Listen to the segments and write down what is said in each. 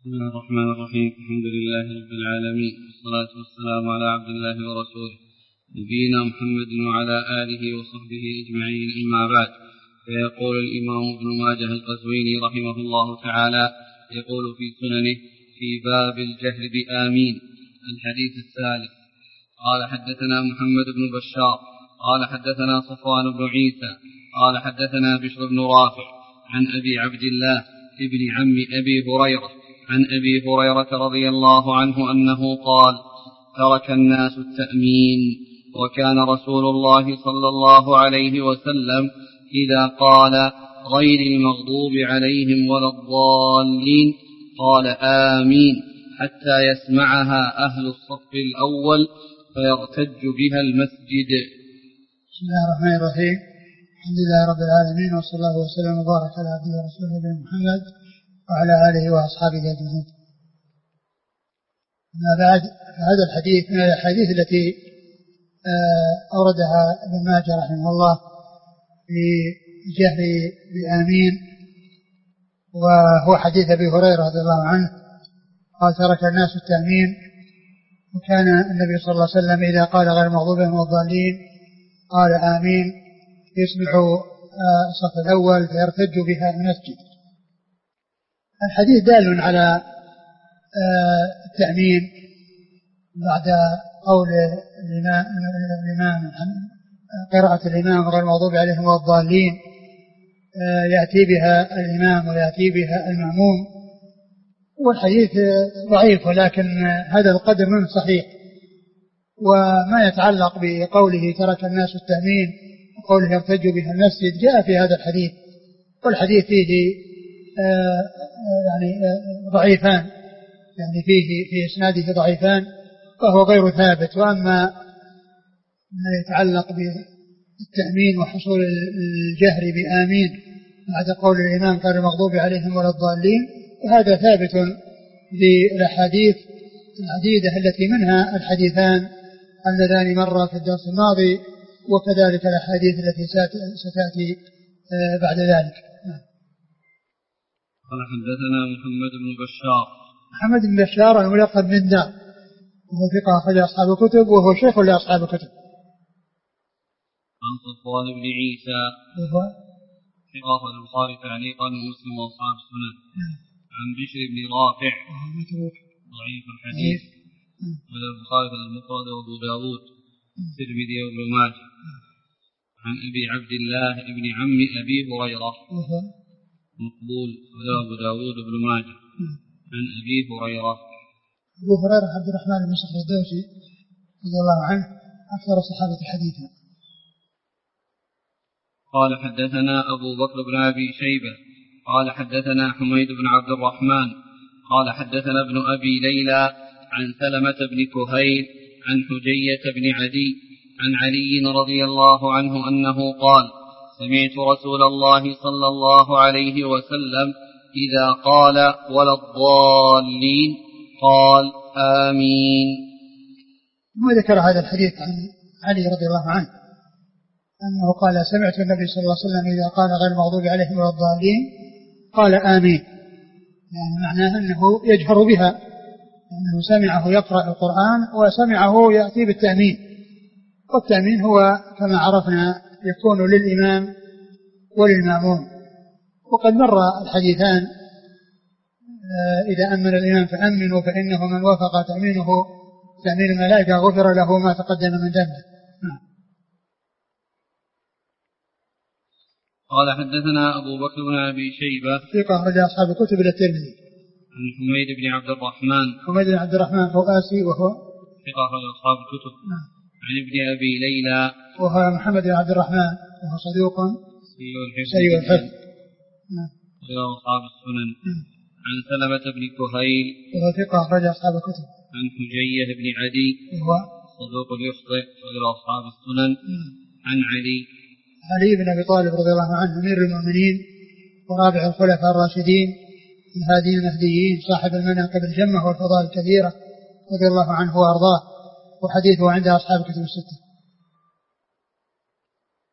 بسم الله الرحمن الرحيم. الحمد لله رب العالمين، والصلاة والسلام على عبد الله ورسوله نبينا محمد وعلى آله وصحبه أجمعين، أما بعد. فيقول الإمام ابن ماجه القزويني رحمه الله تعالى يقول في سننه في باب الجهر بآمين الحديث الثالث: قال حدثنا محمد بن بشار قال حدثنا صفوان بن عيسى قال حدثنا بشر بن رافع عن أبي عبد الله ابن عم أبي هريرة عن أبي هريرة رضي الله عنه أنه قال: ترك الناس التأمين، وكان رسول الله صلى الله عليه وسلم إذا قال غير المغضوب عليهم ولا الضالين قال آمين حتى يسمعها أهل الصف الأول فيرتج بها المسجد. بسم الله الرحمن الرحيم. الحمد لله رب العالمين، وصلى الله وسلم وبارك على عبده ورسوله محمد وعلى آله وأصحابه أجمعين. أما بعد، هذا الحديث من الأحاديث التي أوردها ابن ماجه رحمه الله في جهر بآمين، وهو حديث أبي هريرة رضي الله عنه قال: ترك الناس التأمين، وكان النبي صلى الله عليه وسلم إذا قال غير المغضوب عليهم ولا الضالين قال آمين يسمع الصف الأول فيرتج بها المسجد. الحديث دال على التأمين بعد قول الإمام قراءة الإمام غير المغضوب عليهم ولا الضالين، يأتي بها الإمام ويأتي بها المأموم. والحديث ضعيف، ولكن هذا القدر منه صحيح. وما يتعلق بقوله ترك الناس التأمين وقوله يرتج بها المسجد جاء في هذا الحديث، والحديث فيه ضعيفان، يعني فيه في إسناده ضعيفان، فهو غير ثابت. وأما ما يتعلق بالتأمين وحصول الجهر بآمين بعد قول الإمام غير المغضوب عليهم ولا الضالين، وهذا ثابت بالأحاديث العديدة التي منها الحديثان اللذان مر في الدرس الماضي، وكذلك الأحاديث التي ستأتي بعد ذلك. قال حدثنا محمد بن بشار. محمد بن بشار الملقب من دار، وهو ثقة أخرج أصحاب الكتب، وهو شيخ لأصحاب الكتب. عن صفوان بن عيسى وهو ثقة أخرج البخاري تعليقا ومسلم وأصحاب السنن. عن بشر بن رافع ضعيف الحديث، من البخاري المفرد وأبو داود الترمذي وابن ماجه. عن أبي عبد الله ابن عم أبي هريرة مقبول، وله أبو داود وابن ماجه. عن أبي هريرة. أبو هريرة عبد الرحمن بن صخر الدوسي رضي الله عنه أكثر الصحابة حديثا. قال حدثنا أبو بكر بن أبي شيبة قال حدثنا حميد بن عبد الرحمن قال حدثنا ابن أبي ليلى عن سلمة بن كهيل عن حجية بن عدي عن علي رضي الله عنه أنه قال: سمعت رسول الله صلى الله عليه وسلم إذا قال ولا الضالين قال آمين. وذكر هذا الحديث عن علي رضي الله عنه أنه قال: سمعت النبي صلى الله عليه وسلم إذا قال غير المغضوب عليهم ولا الضالين قال آمين، يعني معناه أنه يجهر بها، أنه سمعه يقرأ القرآن وسمعه يأتي بالتأمين. والتأمين هو كما عرفنا يكون للإمام وللمأموم. وقد مر الحديثان: إذا أمن الإمام فأمنوا فإنه من وافق تأمينه تأمين الملائكة غفر له ما تقدم من ذنبه. قال حدثنا أبو بكر بن أبي شيبة ثقة أخرج أصحاب الكتب إلى الترمذي. عن حميد بن عبد الرحمن. حميد بن عبد الرحمن الرؤاسي وهو ثقة أخرج أصحاب الكتب. عن ابن أبي ليلى وهو محمد بن عبد الرحمن وهو صدوق سيء الحفظ وله أصحاب السنن. عن سلمة بن كهيل وهو ثقة أخرج أصحاب الكتب. عن حجية بن عدي وهو صدوق يخطئ وله أصحاب السنن. عن علي بن أبي طالب رضي الله عنه أمير المؤمنين ورابع الخلفاء الراشدين الهادين المهديين صاحب المناقب الجمة والفضائل الكثيرة رضي الله عنه وأرضاه، وحديثه عند أصحاب الكتب الستة.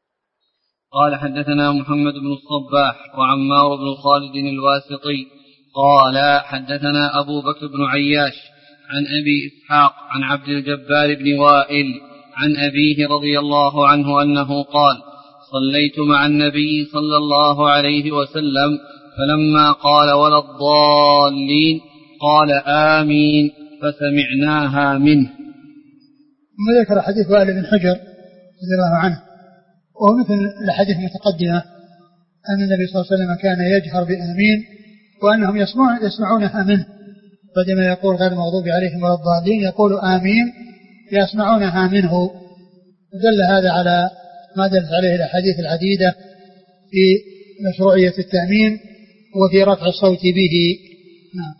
قال حدثنا محمد بن الصباح وعمار بن خالد الواسطي قال حدثنا أبو بكر بن عياش عن أبي إسحاق عن عبد الجبار بن وائل عن أبيه رضي الله عنه أنه قال صليت مع النبي صلى الله عليه وسلم فلما قال ولا الضالين قال آمين فسمعناها منه. ثم ذكر حديث وائل بن حجر رضي الله عنه وهو مثل الحديث المتقدمة أن النبي صلى الله عليه وسلم كان يجهر بآمين وأنهم يسمعونها منه، فلما يقول غير المغضوب عليهم ولا الضالين يقول آمين يسمعونها منه. ودل هذا على ما دلت عليه الأحاديث العديدة في مشروعية التأمين وفي رفع الصوت به. نعم.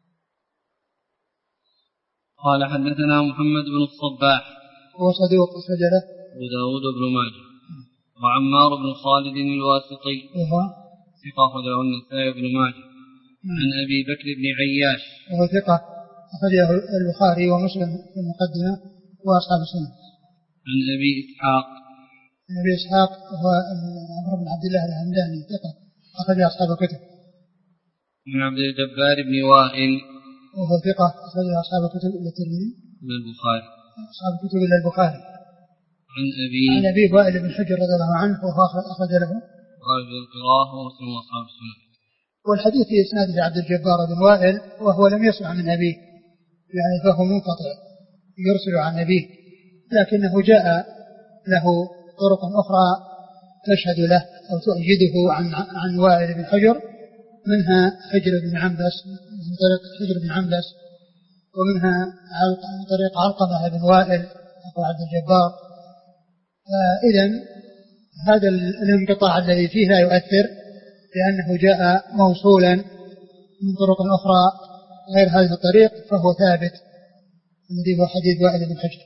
قال حدثنا محمد بن الصباح هو صدوق سجله وداود بن ماجه وعمار بن خالد الواسطي وهو ثقة أخرجه النسائي بن ماجه عن أبي بكر بن عياش وهو ثقة أخرجه البخاري ومسلم في المقدمة وأصحاب السنة. عن أبي إسحاق هو عمرو بن عبد الله الهمداني ثقة أخرج أصحاب الكتب. عن عبد الجبار بن وائل وهو ثقة أخرج أصحاب الكتب إلا الترمذي إلا البخاري أصحاب الكتب إلا البخاري. عن أبي وائل بن حجر رضي الله عنه وهو أخرج له القراءة ومسلم وأصحاب السنة. والحديث في إسناده عبد الجبار بن وائل وهو لم يسمع من أبيه يعني فهو منقطع يرسل عن أبيه، لكنه جاء له طرق أخرى تشهد له أو تؤيده عن وائل بن حجر، منها حجر بن عنبس من طريق حجر بن عنبس، ومنها طريق علقمة بن وائل أخو عبد الجبار. إذن هذا الانقطاع الذي فيه لا يؤثر لأنه جاء موصولا من طرق أخرى غير هذه الطريق فهو ثابت الذي هو حديث وائل بن حجر.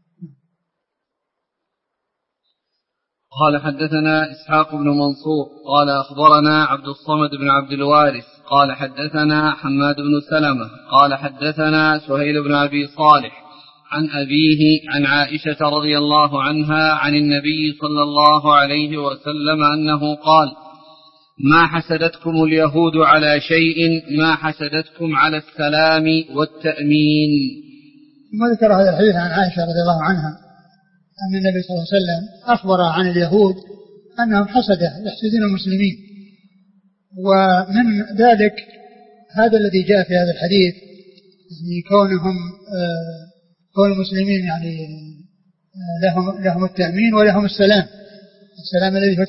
قال حدثنا إسحاق بن منصور قال أخبرنا عبد الصمد بن عبد الوارث قال حدثنا حماد بن سلمة قال حدثنا سهيل بن أبي صالح عن أبيه عن عائشة رضي الله عنها عن النبي صلى الله عليه وسلم أنه قال ما حسدتكم اليهود على شيء ما حسدتكم على السلام والتأمين. ثم ذكر هذا الحديث عن عائشة رضي الله عنها أن النبي صلى الله عليه وسلم أخبر عن اليهود أنهم حسده يحسدون المسلمين، ومن ذلك هذا الذي جاء في هذا الحديث يعني كون المسلمين يعني لهم التأمين ولهم السلام الذي هو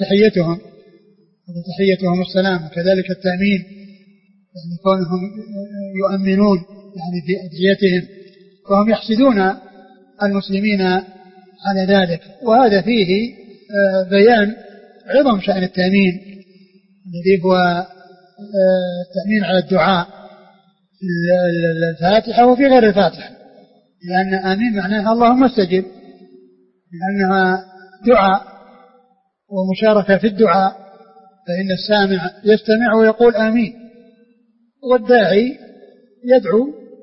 تحيتهم السلام، وكذلك التأمين يعني كونهم يؤمنون يعني في أدعيتهم، وهم يحسدون المسلمين على ذلك. وهذا فيه بيان عظم شأن التأمين الذي هو التأمين على الدعاء في الفاتحة وفي غير الفاتحة، لأن آمين معناها اللهم استجب، لأنها دعاء ومشاركة في الدعاء، فإن السامع يستمع ويقول آمين، والداعي يدعو.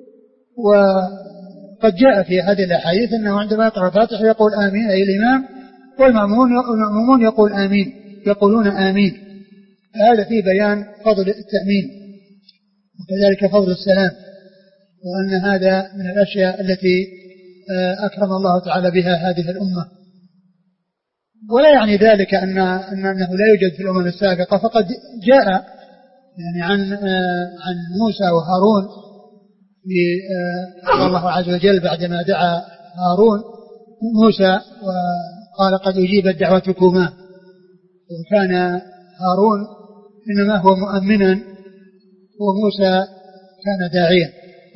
وقد جاء في هذه الأحاديث أنه عندما يقرأ الفاتحة يقول آمين أي الإمام، والمأمومون يقول آمين يقولون آمين. هذا فيه بيان فضل التأمين وكذلك فضل السلام، وأن هذا من الأشياء التي أكرم الله تعالى بها هذه الأمة. ولا يعني ذلك أنه لا يوجد في الأمم السابقة، فقد جاء يعني عن موسى وهارون الله عز وجل بعدما دعا هارون موسى وقال قد أجيبت دعوتكما، وكان هارون إنما هو مؤمنا وموسى كان داعيا.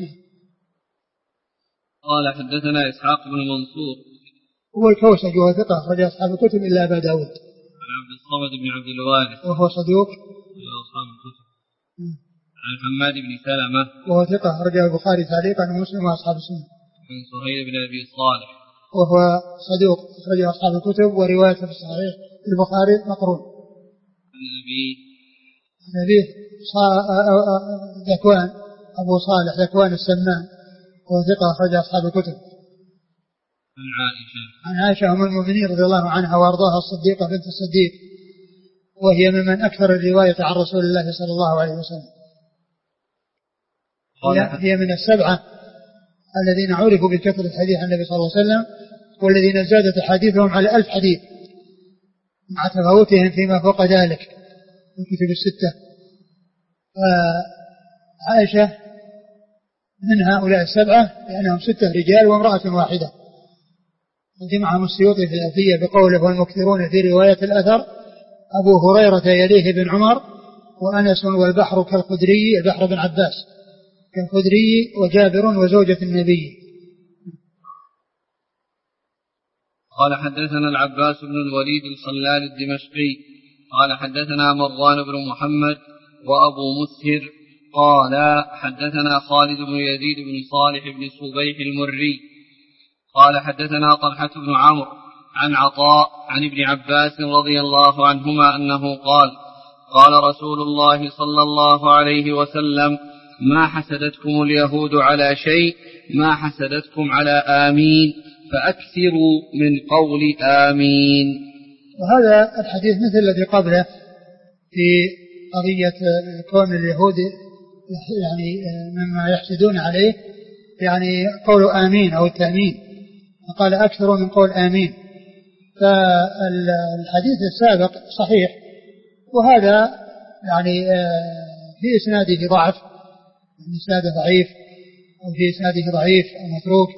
قال حدثنا إسحاق بن منصور هو الكوسج وهو ثقة أخرج أصحاب الكتب إلا أبا داود. عن عبد الصمد بن عبد الوارث وهو صدوق أصحاب الكتب. عن حماد بن سلمة وهو ثقة أخرجه البخاري تعليقا ومسلم وأصحاب السنة. عن سهيل بن أبي صالح وهو صدوق أخرجه أصحاب الكتب وروايته في الصحيح البخاري مقرون. عن أبيه ذكوان أبو صالح ذكوان السمان وهو ثقة أخرج أصحاب الكتب. عن عائشة أم المؤمنين رضي الله عنها وأرضاها الصديقة بنت الصديق، وهي ممن أكثر الرواية عن رسول الله صلى الله عليه وسلم. هي من السبعة الذين عرفوا بكثرة الحديث عن النبي صلى الله عليه وسلم، والذين زادت أحاديثهم على 1000 حديث مع تفاوتهم فيما فوق ذلك في الكتب الستة. عائشة من هؤلاء السبعة لأنهم 6 رجال وامرأة واحدة. جمعهم السيوطي في الألفية بقوله والمكثرون في رواية الأثر أبو هريرة يليه بن عمر وأنس والبحر كالخدري، البحر بن عباس كالخدري وجابر وزوجة النبي. قال حدثنا العباس بن الوليد الخلال الدمشقي قال حدثنا مروان بن محمد وأبو مسهر قال حدثنا خالد بن يزيد بن صالح بن صبيح المري قال حدثنا طلحة بن عمرو عن عطاء عن ابن عباس رضي الله عنهما أنه قال قال رسول الله صلى الله عليه وسلم ما حسدتكم اليهود على شيء ما حسدتكم على آمين فأكثروا من قول آمين. وهذا الحديث مثل الذي قبله في قضية كون اليهود يعني مما يحسدون عليه يعني قول آمين أو التأمين، قال أكثر من قول آمين. فالحديث السابق صحيح، وهذا يعني في إسناده ضعف، إسناده ضعيف أو في إسناده ضعيف أو متروك،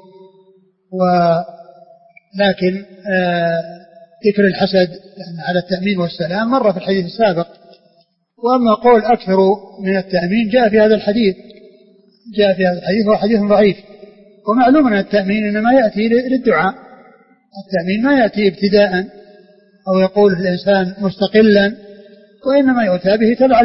ولكن ذكر الحسد على التأمين والسلام مر في الحديث السابق. وأما قول أكثر من التأمين جاء في هذا الحديث هو حديث ضعيف. ومعلوم أن التأمين إنما يأتي للدعاء، التأمين ما يأتي ابتداء أو يقول الإنسان مستقلا، وإنما يؤتى به تبعا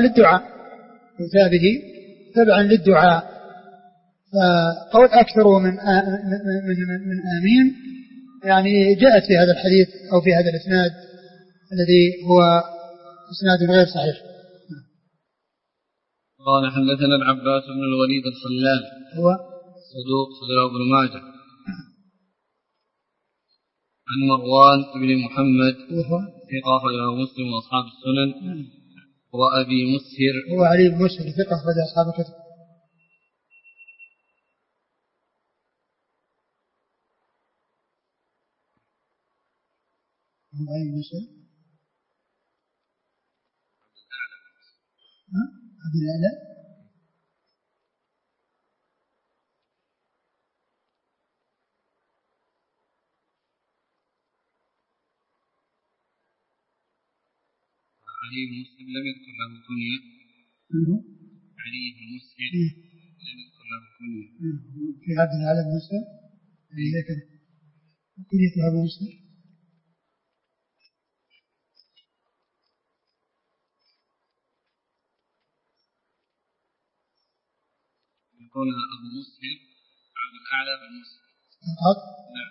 للدعاء، فقول أكثر من آمين يعني جاءت في هذا الحديث أو في هذا الإسناد الذي هو إسناد غير صحيح. قال حدثنا العباس بن الوليد الخلال هو صدوق صدر ابن ماجه عن مروان بن محمد ثقة أخرجه مسلم وأصحاب السنن وأبي مسهر هو علي بن مسهر ثقة أخرج أصحاب الكتب. علي بن مسهر عبد الأعلى علي بن مسهر لم يذكر له كنية. علي بن مسهر لم يذكر له كنية. في عبد الأعلى بن مسهر ذكر كنية أبو مسهر. يقول أبو مسهر عبد الأعلى بن مسهر فقط؟ نعم.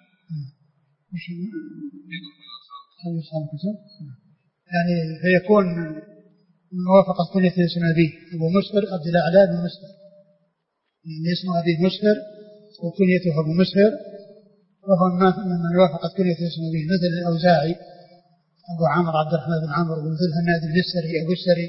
يعني فيكون موافقة كنية اسم أبيه أبو مسهر عبد الأعلى بن مسهر، يعني اسم أبيه مسهر وكنيته أبو مسهر، وهو من وافقت كنية اسم أبيه مثل الأوزاعي أبو عمرو عبد الرحمن بن عمرو، ومثل هناد بن السري أبو السري،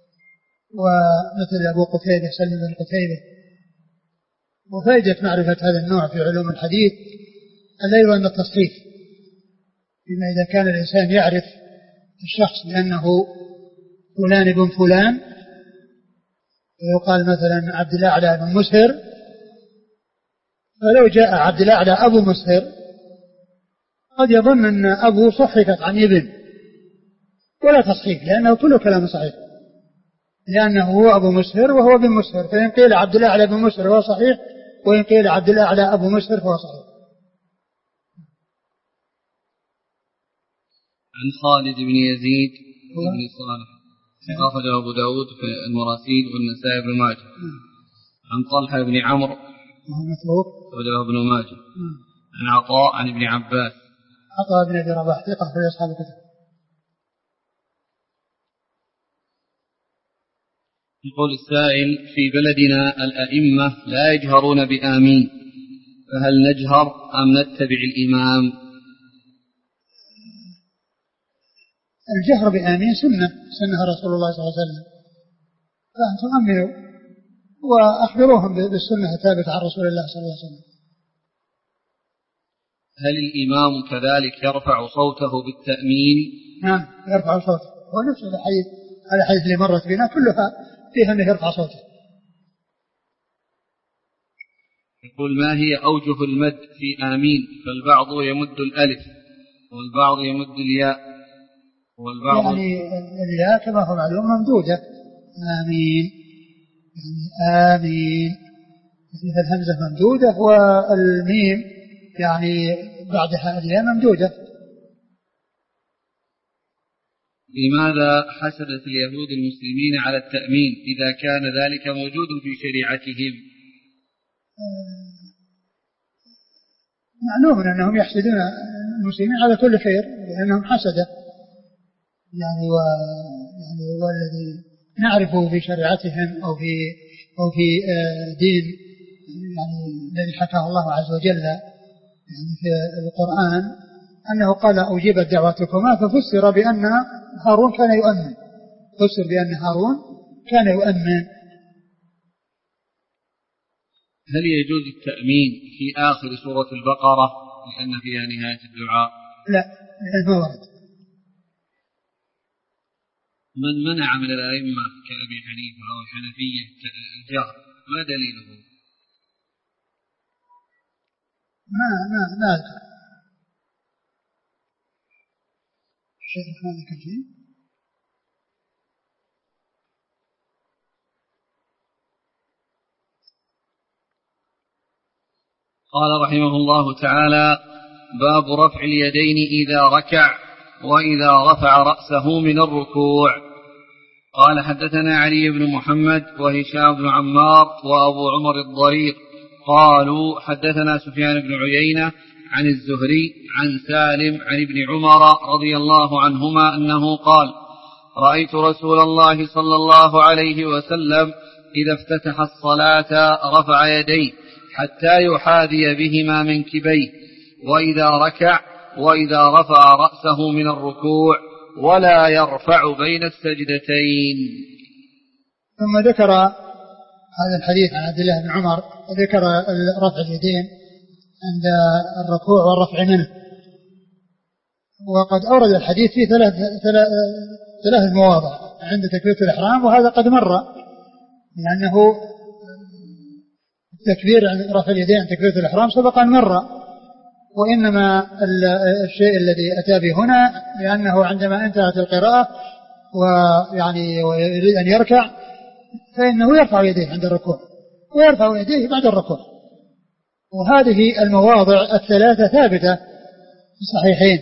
ومثل أبو قتيبة سلم بن قتيبة. وفائدة معرفة هذا النوع في علوم الحديث أيضا أن التصريف، بما إذا كان الإنسان يعرف الشخص لأنه فلان ابن فلان، ويقال مثلا عبد الأعلى بن مسهر، فلو جاء عبد الأعلى أبو مسهر قد يظن أن أبو صحفت عن ابن، ولا تصحيف، لأنه كله كلام صحيح، لأنه هو أبو مسهر وهو بن مسهر، فإن قيل عبد الأعلى بن مسهر هو صحيح، وإن قيل عبد الأعلى أبو مسهر فهو صحيح. عن خالد بن يزيد بن صالح أخرجه أبو داود في المراسيل والنسائي بن ماجه. عن طلحة بن عمرو أخرجه ابن ماجه. عن عطاء عن ابن عباس. عطاء بن أبي رباح ثقة في أصحاب الكتب. يقول السائل في بلدنا الأئمة لا يجهرون بآمين، فهل نجهر أم نتبع الإمام؟ الجهر بآمين سنة رسول الله صلى الله عليه وسلم، فأن تؤمنوا وأخبروهم بالسنة الثابتة عن رسول الله صلى الله عليه وسلم. هل الإمام كذلك يرفع صوته بالتأمين؟ نعم يرفع صوته، ونفس الحديث اللي مرت بنا كلها فيها أنه يرفع صوته. يقول ما هي أوجه المد في آمين؟ فالبعض يمد الألف والبعض يمد الياء والبعض يعني الياء كما هو معلوم ممدودة آمين، يعني آمين الهمزة ممدودة، والميم يعني بعدها الياء ممدودة. لماذا حسدت اليهود المسلمين على التأمين إذا كان ذلك موجود في شريعتهم؟ معلوم أنهم يحسدون المسلمين على كل خير لأنهم حسدة، يعني والذي نعرفه في شريعتهم أو في دين يعني الذي حكاه الله عز وجل يعني في القرآن أنه قال أجيبت دعوتكما، ففسر بأن هارون كان يؤمن، فسر بأن هارون كان يؤمن. هل يجوز التأمين في آخر سورة البقرة لأن فيها نهاية الدعاء؟ لا ما ورد. من منع من الأئمة كأبي حنيفة أو الحنفية الجهر ما دليله؟ ما أذكر شيء هذا كثير. قال رحمه الله تعالى باب رفع اليدين إذا ركع وإذا رفع رأسه من الركوع. قال حدثنا علي بن محمد وهشام بن عمار وأبو عمر الضرير قالوا حدثنا سفيان بن عيينة عن الزهري عن سالم عن ابن عمر رضي الله عنهما أنه قال رأيت رسول الله صلى الله عليه وسلم إذا افتتح الصلاة رفع يديه حتى يحاذي بهما منكبيه، وإذا ركع وإذا رفع رأسه من الركوع ولا يرفع بين السجدتين. ثم ذكر هذا الحديث عن عبد الله بن عمر وذكر رفع اليدين عند الركوع والرفع منه، وقد أورد الحديث في ثلاث مواضع عند تكبيرة الإحرام، وهذا قد مر لأنه تكبير رفع اليدين عند تكبيرة الإحرام سبق أن مر، وإنما الشيء الذي أتى به هنا لأنه عندما انتهت القراءة ويريد أن يركع فإنه يرفع يديه عند الركوع ويرفع يديه بعد الركوع، وهذه المواضع الثلاثة ثابتة في الصحيحين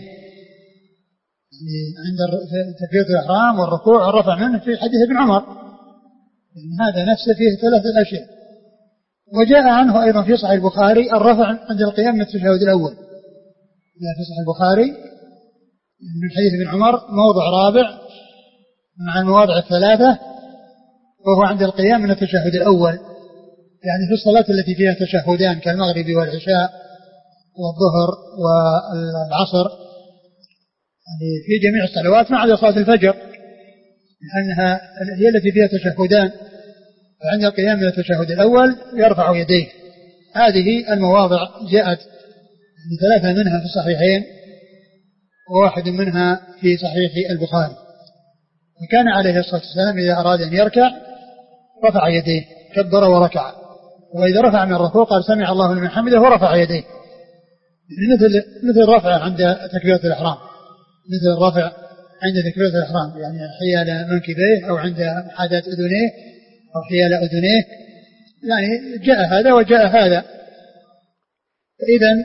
عند تكبيرة الإحرام والركوع والرفع منه في حديث ابن عمر، يعني هذا نفسه فيه ثلاثة أشياء. وجاء عنه أيضا في صحيح البخاري الرفع عند القيام من التشهد الأول، جاء في صحيح البخاري من حديث ابن عمر موضع رابع مع المواضع الثلاثة، وهو عند القيام من التشهد الأول، يعني في الصلاة التي فيها تشهدان كالمغرب والعشاء والظهر والعصر، يعني في جميع الصلوات ما عدا صلاة الفجر لأنها هي التي فيها تشهدان، فعند القيام من التشهد الأول يرفع يديه. هذه المواضع جاءت ثلاثة منها في الصحيحين وواحد منها في صحيح البخاري. وكان عليه الصلاة والسلام إذا أراد أن يركع رفع يديه كبر وركع، وإذا رفع من الركوع قال سمع الله لمن حمده ورفع يديه، مثل الرفع عند تكبيرة الإحرام، مثل الرفع عند تكبيرة الإحرام، يعني حيال منكبيه أو عند محاذاة أذنيه أو حيال أذنيه، يعني جاء هذا وجاء هذا. فإذن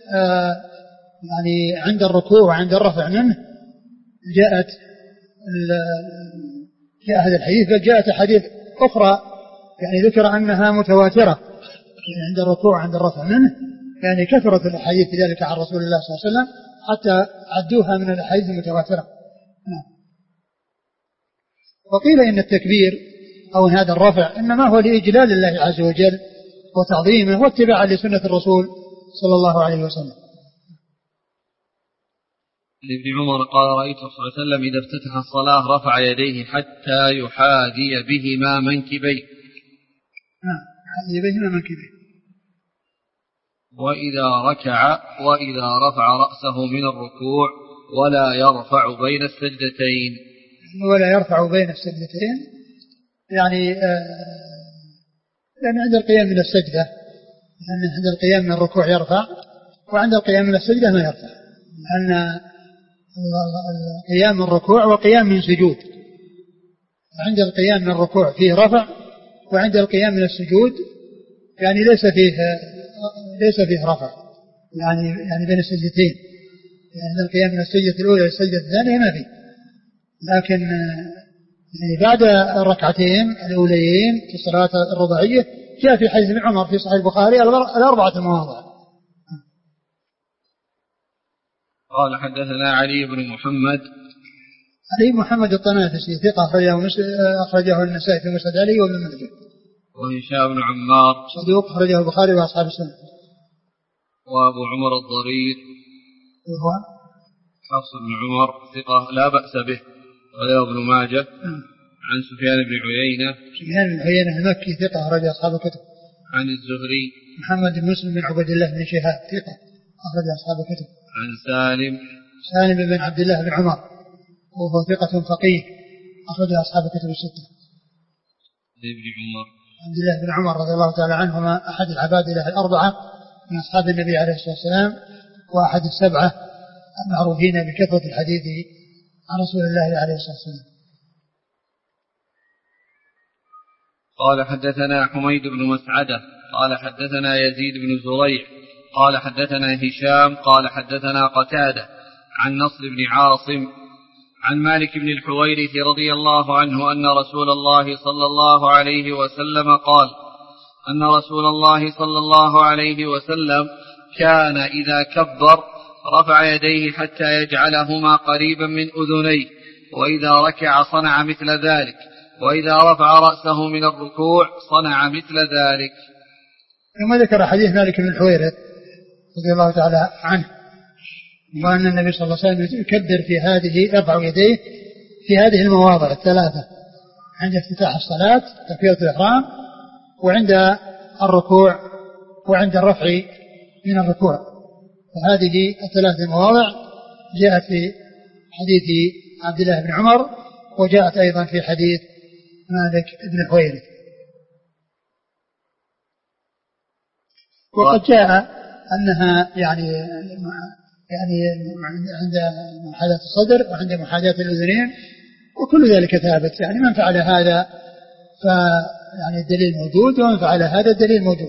يعني عند الركوع وعند الرفع منه جاء هذا الحديث، بل جاءت حديث أخرى يعني ذكر أنها متواترة يعني عند الركوع وعند الرفع منه، يعني كثرت الأحاديث في ذلك عن رسول الله صلى الله عليه وسلم حتى عدوها من الأحاديث المتواترة. وقيل إن التكبير أو هذا الرفع إنما هو لإجلال الله عز وجل وتعظيمه واتباعا لسنة الرسول صلى الله عليه وسلم. ابن عمر قال رأيت صلى الله عليه وسلم إذا افتتح الصلاة رفع يديه حتى يحاذي بهما منكبيه. يبين منكبه. وإذا رفع رأسه من الركوع ولا يرفع بين السجدتين. ولا يرفع بين السجدتين يعني لأن عند القيام من السجدة، لأن عند القيام من الركوع يرفع، وعند القيام من السجدة ما يرفع، لأن القيام من الركوع وقيام من سجود. عند القيام من الركوع فيه رفع، وعند القيام من السجود يعني ليس فيه رفع، يعني بين السجدتين. يعني عند القيام من السجدة الأولى للسجدة الثانية ما فيه، لكن يعني بعد الركعتين الأوليين في الصلاة الرباعية جاء في حديث ابن عمر في صحيح البخاري 4 مواضع. قال حدثنا علي بن محمد الطنافسي ثقة أخرجه النسائي في مسند علي وابن ماجه. وهشام بن عمار صدوق أخرجه البخاري وأصحاب السنة. وأبو عمر الضرير وهو حفص بن عمر ثقة لا بأس به، وله ابن ماجه. عن سفيان بن عيينة المكي ثقة أخرج أصحاب الكتب. عن الزهري محمد بن مسلم بن عبد الله بن شهاب ثقة أخرج أصحاب الكتب. عن سالم بن عبد الله بن عمر وهو ثقة فقيه أخرج أصحاب الكتب الستة. عبد الله بن عمر رضي الله تعالى عنهما أحد العبادلة الأربعة من أصحاب النبي عليه الصلاة والسلام، وأحد السبعة المعروفين بكثرة الحديث عن رسول الله عليه الصلاة والسلام. قال حدثنا حميد بن مسعدة قال حدثنا يزيد بن زريع قال حدثنا هشام قال حدثنا قتادة عن نصر بن عاصم عن مالك بن الحويرث رضي الله عنه أن رسول الله صلى الله عليه وسلم قال أن رسول الله صلى الله عليه وسلم كان إذا كبر رفع يديه حتى يجعلهما قريبا من أذنيه، وإذا ركع صنع مثل ذلك، وإذا رفع رأسه من الركوع صنع مثل ذلك. ثم ذكر حديث مالك بن الحويرث رضي الله تعالى عنه وأن النبي صلى الله عليه وسلم يكبر في هذه، يرفع يديه في هذه المواضع الثلاثة: عند افتتاح الصلاة تكبيرة الإحرام، وعند الركوع، وعند الرفع من الركوع. وهذه الثلاث مواضع جاءت في حديث عبد الله بن عمر، وجاءت أيضا في حديث مالك بن الحويرث. وقد جاء أنها يعني عند محاذاة الصدر وعند محاذاة الأذنين، وكل ذلك ثابت. يعني من فعل هذا يعني الدليل موجود، ومن فعل هذا الدليل موجود.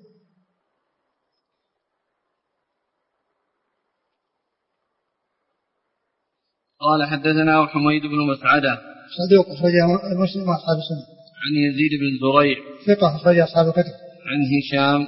قال حدثنا حميد بن مسعدة صدوق أخرجه مسلم وأصحاب السنة. عن يزيد بن زريع ثقة أخرج أصحاب الكتب. عن هشام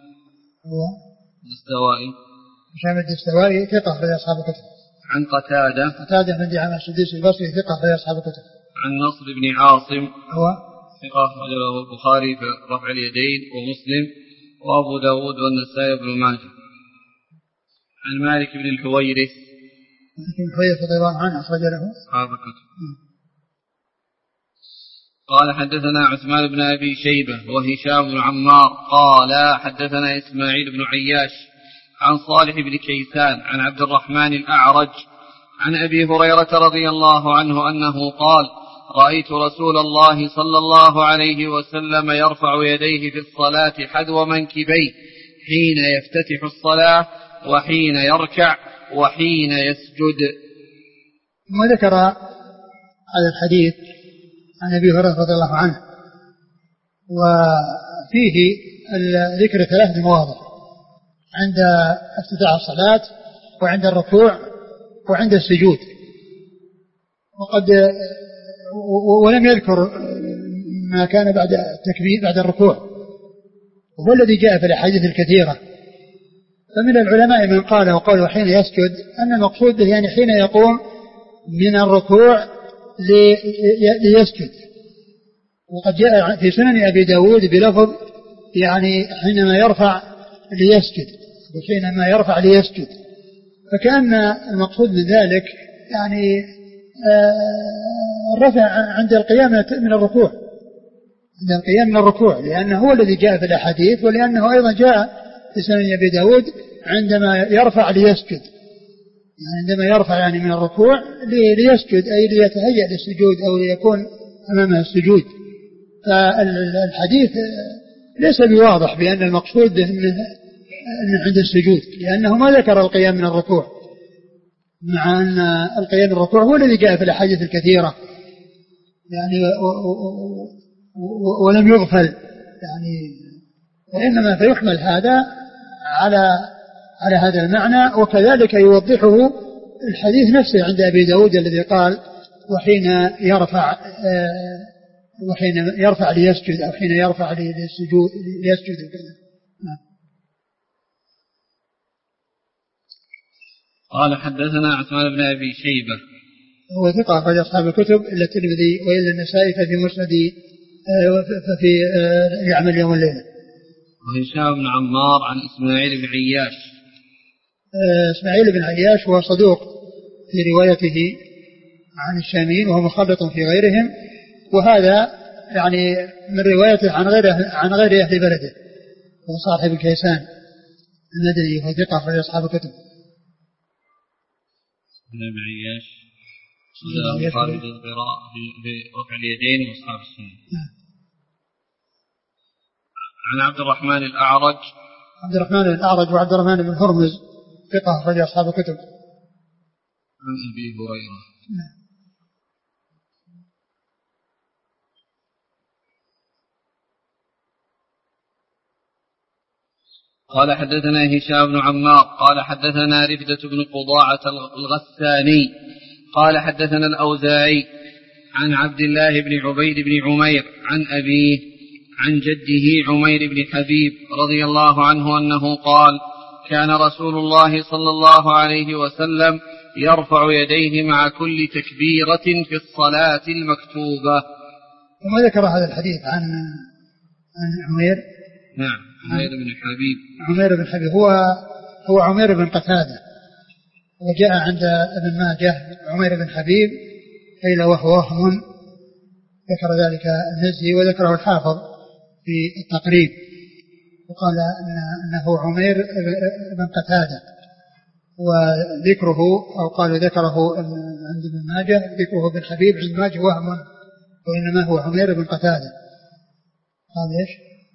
الدستوائي ثقة أخرج أصحاب الكتب. عن قتادة بن دعامة السدوسي البصري ثقة أخرج أصحاب الكتب. عن نصر بن عاصم هو ثقة أخرجه البخاري في رفع اليدين ومسلم وأبو داود والنسائي بن ماجه. عن مالك بن الحويرث رضي الله عنه أخرج له أصحاب الكتب. قال حدثنا عثمان بن أبي شيبة وهشام بن عمار قال حدثنا إسماعيل بن عياش عن صالح بن كيسان عن عبد الرحمن الأعرج عن أبي هريرة رضي الله عنه أنه قال: رأيت رسول الله صلى الله عليه وسلم يرفع يديه في الصلاة حذو منكبيه حين يفتتح الصلاة وحين يركع وحين يسجد. ثم ذكر هذا الحديث عن أبي هريرة رضي الله عنه، وفيه ذكر 3 مواضع: عند افتتاح الصلاة، وعند الركوع، وعند السجود. ولم يذكر ما كان بعد التكبير بعد الركوع، وهو الذي جاء في الأحاديث الكثيرة. فمن العلماء من قال وقال حين يسجد أن المقصود به يعني حين يقوم من الركوع ليسجد. وقد جاء في سنن أبي داود بلفظ يعني حينما يرفع ليسجد، وحينما يرفع ليسجد، فكأن المقصود بذلك يعني الرفع عند القيام من الركوع، عند القيام من الركوع، لأنه هو الذي جاء في الأحاديث، ولأنه أيضا جاء في سنن أبي داود عندما يرفع ليسجد، يعني عندما يرفع يعني من الركوع ليسجد أي ليتهيأ للسجود أو ليكون أمامه السجود. فالحديث ليس بواضح بأن المقصود أنه عند السجود، لأنه ما ذكر القيام من الركوع، مع أن القيام من الركوع هو الذي جاء في الأحاديث الكثيرة يعني ولم يغفل يعني، وإنما فيحمل هذا على هذا المعنى. وكذلك يوضحه الحديث نفسه عند أبي داود الذي قال وحين يرفع ليسجد أو حين يرفع للسجود ليسجد كذا. قال حدثنا عثمان بن أبي شيبة هو ثقة أخرج أصحاب الكتب إلا الترمذي وإلا النسائي ففي مسند ففي يعمل يوم الليلة. وهشام بن عمار عن إسماعيل بن عياش. إسماعيل بن عياش هو صدوق في روايته عن الشاميين وهو مخلط في غيرهم، وهذا يعني من روايته عن غير أهل بلده، وصاحب الكيسان المدني وهو ثقة أخرج أصحاب الكتب. ابن عياش البخاري في القراءة في رفع اليدين وأصحاب السنة. عن عبد الرحمن الأعرج. عبد الرحمن الأعرج وعبد الرحمن بن هرمز ثقة أخرج أصحاب الكتب. عن أبي هريرة. قال حدثنا هشام بن عمار قال حدثنا رفدة بن قضاعة الغساني قال حدثنا الأوزاعي عن عبد الله بن عبيد بن عمير عن أبيه عن جده عمير بن حبيب رضي الله عنه أنه قال كان رسول الله صلى الله عليه وسلم يرفع يديه مع كل تكبيرة في الصلاة المكتوبة. ثم ذكر هذا الحديث عن عمير. نعم عمير بن حبيب. عمير بن حبيب هو عمير بن قتادة، وجاء عند ابن ماجه عمير بن حبيب قيل وهو وهم، ذكر ذلك النزي وذكره الحافظ في التقريب وقال أنه عمير بن قتادة، وذكره أو قالوا ذكره عند ابن ماجه ذكره بن حبيب عند ماجه وهم، وإنما هو عمير بن قتادة. قال إيش؟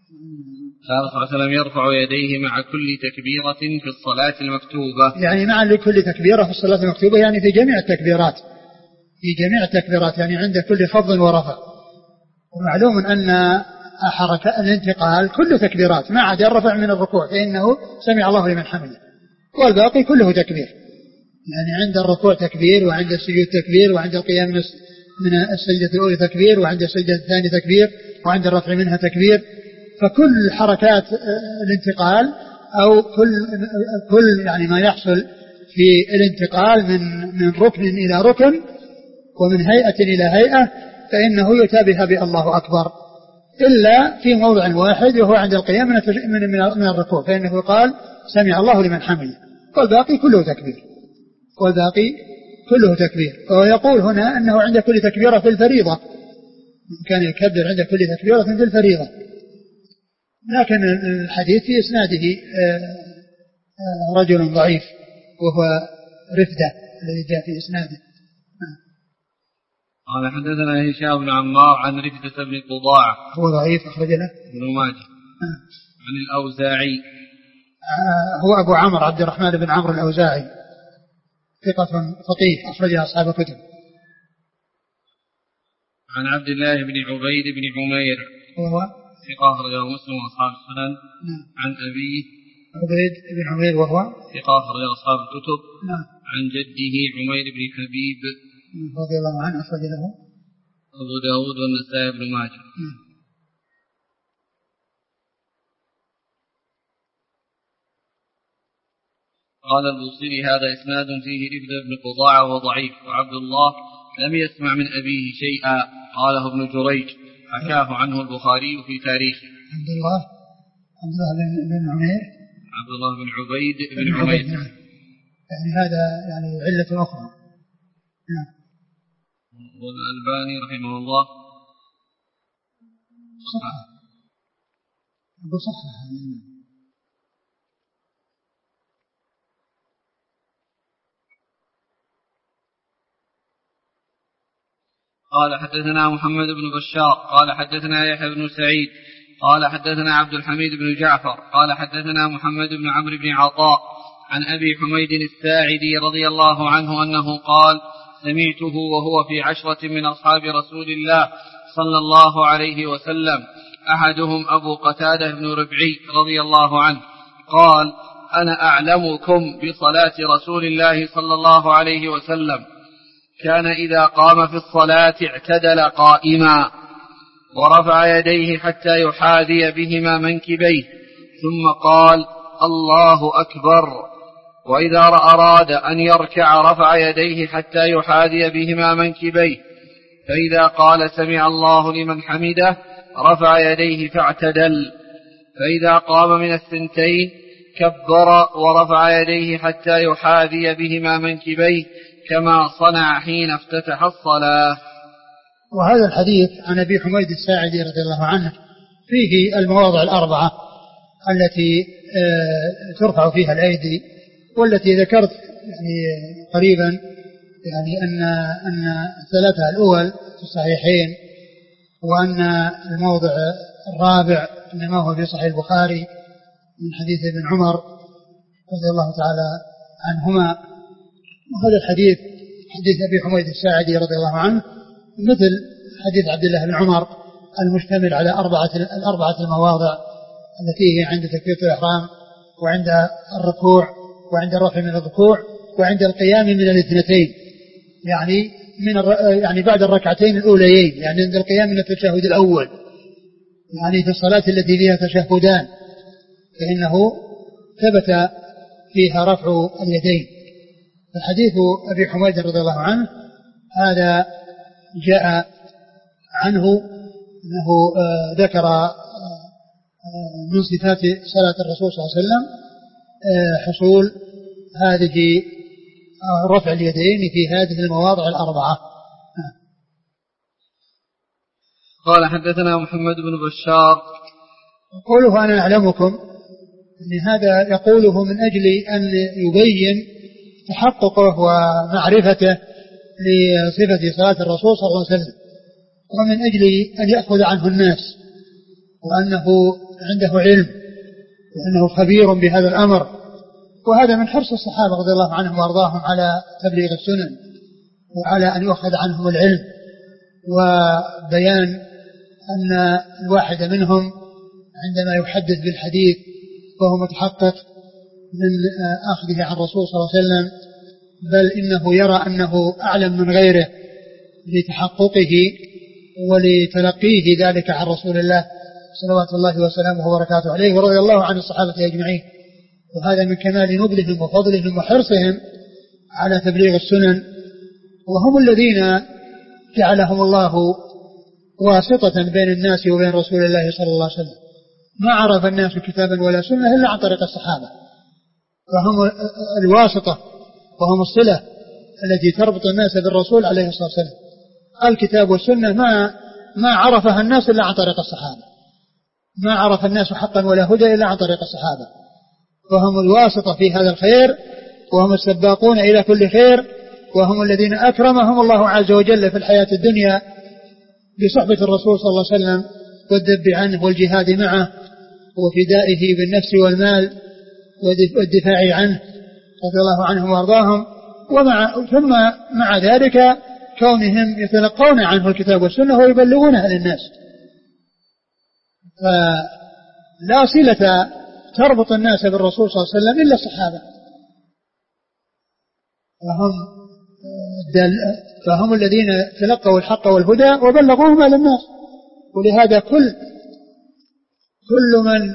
قال صلى الله عليه وسلم يرفع يديه مع كل تكبيرة في الصلاة المكتوبة، يعني مع لكل تكبيرة في الصلاة المكتوبة، يعني في جميع التكبيرات، في جميع التكبيرات، يعني عند كل خفض ورفع. ومعلوم أن حركة الانتقال كل تكبيرات ما عدا الرفع من الركوع فإنه سمع الله لمن حمده، والباقي كله تكبير، يعني عند الركوع تكبير، وعند السجود تكبير، وعند القيام من السجدة الأولى تكبير، وعند السجدة الثانية تكبير، وعند الرفع منها تكبير. فكل حركات الانتقال أو كل يعني ما يحصل في الانتقال من ركن إلى ركن ومن هيئة إلى هيئة فإنه يتابه بالله أكبر، إلا في موضع واحد وهو عند القيام من الركوع، فإنه قال سمع الله لمن حمده، والباقي كله تكبير، والباقي كله تكبير. فهو يقول هنا أنه عند كل تكبيرة في الفريضة، كان يكبر عند كل تكبيرة في الفريضة. لكن الحديث في إسناده رجل ضعيف وهو رفدة الذي جاء في إسناده. قال حدثنا هشام بن عمار عن رفدة بن قضاعة هو ضعيف أخرج له ابن ماجه. عن الأوزاعي هو أبو عمرو عبد الرحمن بن عمرو الأوزاعي ثقة فقيه أخرج أصحاب الكتب. عن عبد الله بن عبيد بن عمير وهو ثقة أخرجه مسلم وأصحاب السنن. عن أبيه عبيد بن عمير وهو ثقة أخرجه أصحاب الكتب. عن جده عمير بن حبيب رضي الله عنه أخرج له أبو داود والنسائي بن ماجه. قال البوصيري هذا إسناد فيه رفدة بن قضاعة وضعيف، وعبد الله لم يسمع من أبيه شيئا، قاله ابن جريج حكاه عنه البخاري في تاريخه. عبد الله بن عمير عبد الله بن عبيد بن عمير. يعني هذا يعني علة أخرى. والألباني رحمه الله أبو صحة. قال حدثنا محمد بن بشار قال حدثنا يحيى بن سعيد قال حدثنا عبد الحميد بن جعفر قال حدثنا محمد بن عمرو بن عطاء عن أبي حميد الساعدي رضي الله عنه أنه قال سمعته وهو في 10 من أصحاب رسول الله صلى الله عليه وسلم أحدهم أبو قتادة بن ربعي رضي الله عنه قال أنا أعلمكم بصلاة رسول الله صلى الله عليه وسلم كان إذا قام في الصلاة اعتدل قائما ورفع يديه حتى يحاذي بهما منكبيه ثم قال الله أكبر وإذا أراد أن يركع رفع يديه حتى يحاذي بهما منكبيه فإذا قال سمع الله لمن حمده رفع يديه فاعتدل فإذا قام من الثنتين كبر ورفع يديه حتى يحاذي بهما منكبيه كما صنع حين افتتح الصلاة. وهذا الحديث عن أبي حميد الساعدي رضي الله عنه فيه المواضع 4 التي ترفع فيها الأيدي والتي ذكرت يعني قريبا يعني أن 3 الأول في الصحيحين وأن الموضع 4 إنما هو في صحيح البخاري من حديث ابن عمر رضي الله تعالى عنهما. وهذا الحديث حديث أبي حميد الساعدي رضي الله عنه مثل حديث عبد الله بن عمر المشتمل على 4 المواضع التي هي عند تكبيرة الإحرام وعند الركوع وعند الرفع من الركوع وعند القيام من الاثنتين يعني بعد الركعتين الأوليين يعني عند القيام من التشهد الأول يعني في الصلاة التي فيها تشهدان فإنه ثبت فيها رفع اليدين. الحديث أبي حميد رضي الله عنه هذا جاء عنه أنه ذكر من صفات صلاة الرسول صلى الله عليه وسلم حصول هذه رفع اليدين في هذه المواضع 4. قال حدثنا محمد بن بشار قوله أنا أعلمكم أن هذا يقوله من أجل أن يبين تحققه ومعرفته لصفة صلاة الرسول صلى الله عليه وسلم ومن أجل أن يأخذ عنه الناس وأنه عنده علم وأنه خبير بهذا الأمر. وهذا من حرص الصحابة رضي الله عنهم وأرضاهم على تبليغ السنن وعلى أن يؤخذ عنهم العلم وبيان أن الواحد منهم عندما يحدث بالحديث وهو متحقق من أخذه عن الرسول صلى الله عليه وسلم بل إنه يرى أنه أعلم من غيره لتحققه ولتلقيه ذلك عن رسول الله صلوات الله وسلامه وبركاته عليه ورضي الله عن الصحابة أجمعين. وهذا من كمال نبلهم وفضلهم وحرصهم على تبليغ السنن وهم الذين جعلهم الله واسطة بين الناس وبين رسول الله صلى الله عليه وسلم. ما عرف الناس كتابا ولا سنة إلا عن طريق الصحابة فهم الواسطة وهم الصلة التي تربط الناس بالرسول عليه الصلاة والسلام. الكتاب والسنة ما عرفها الناس إلا عن طريق الصحابة ما عرف الناس حقا ولا هدى إلا عن طريق الصحابة فهم الواسطة في هذا الخير وهم السباقون إلى كل خير وهم الذين أكرمهم الله عز وجل في الحياة الدنيا بصحبة الرسول صلى الله عليه وسلم والذب عنه والجهاد معه وفدائه بالنفس والمال والدفاع عنه رضي الله عنهم وارضاهم. ثم مع ذلك كونهم يتلقون عنه الكتاب والسنة ويبلغونها للناس فلا صلة تربط الناس بالرسول صلى الله عليه وسلم إلا الصحابة فهم الذين تلقوا الحق والهدى وبلغوهما للناس. ولهذا كل من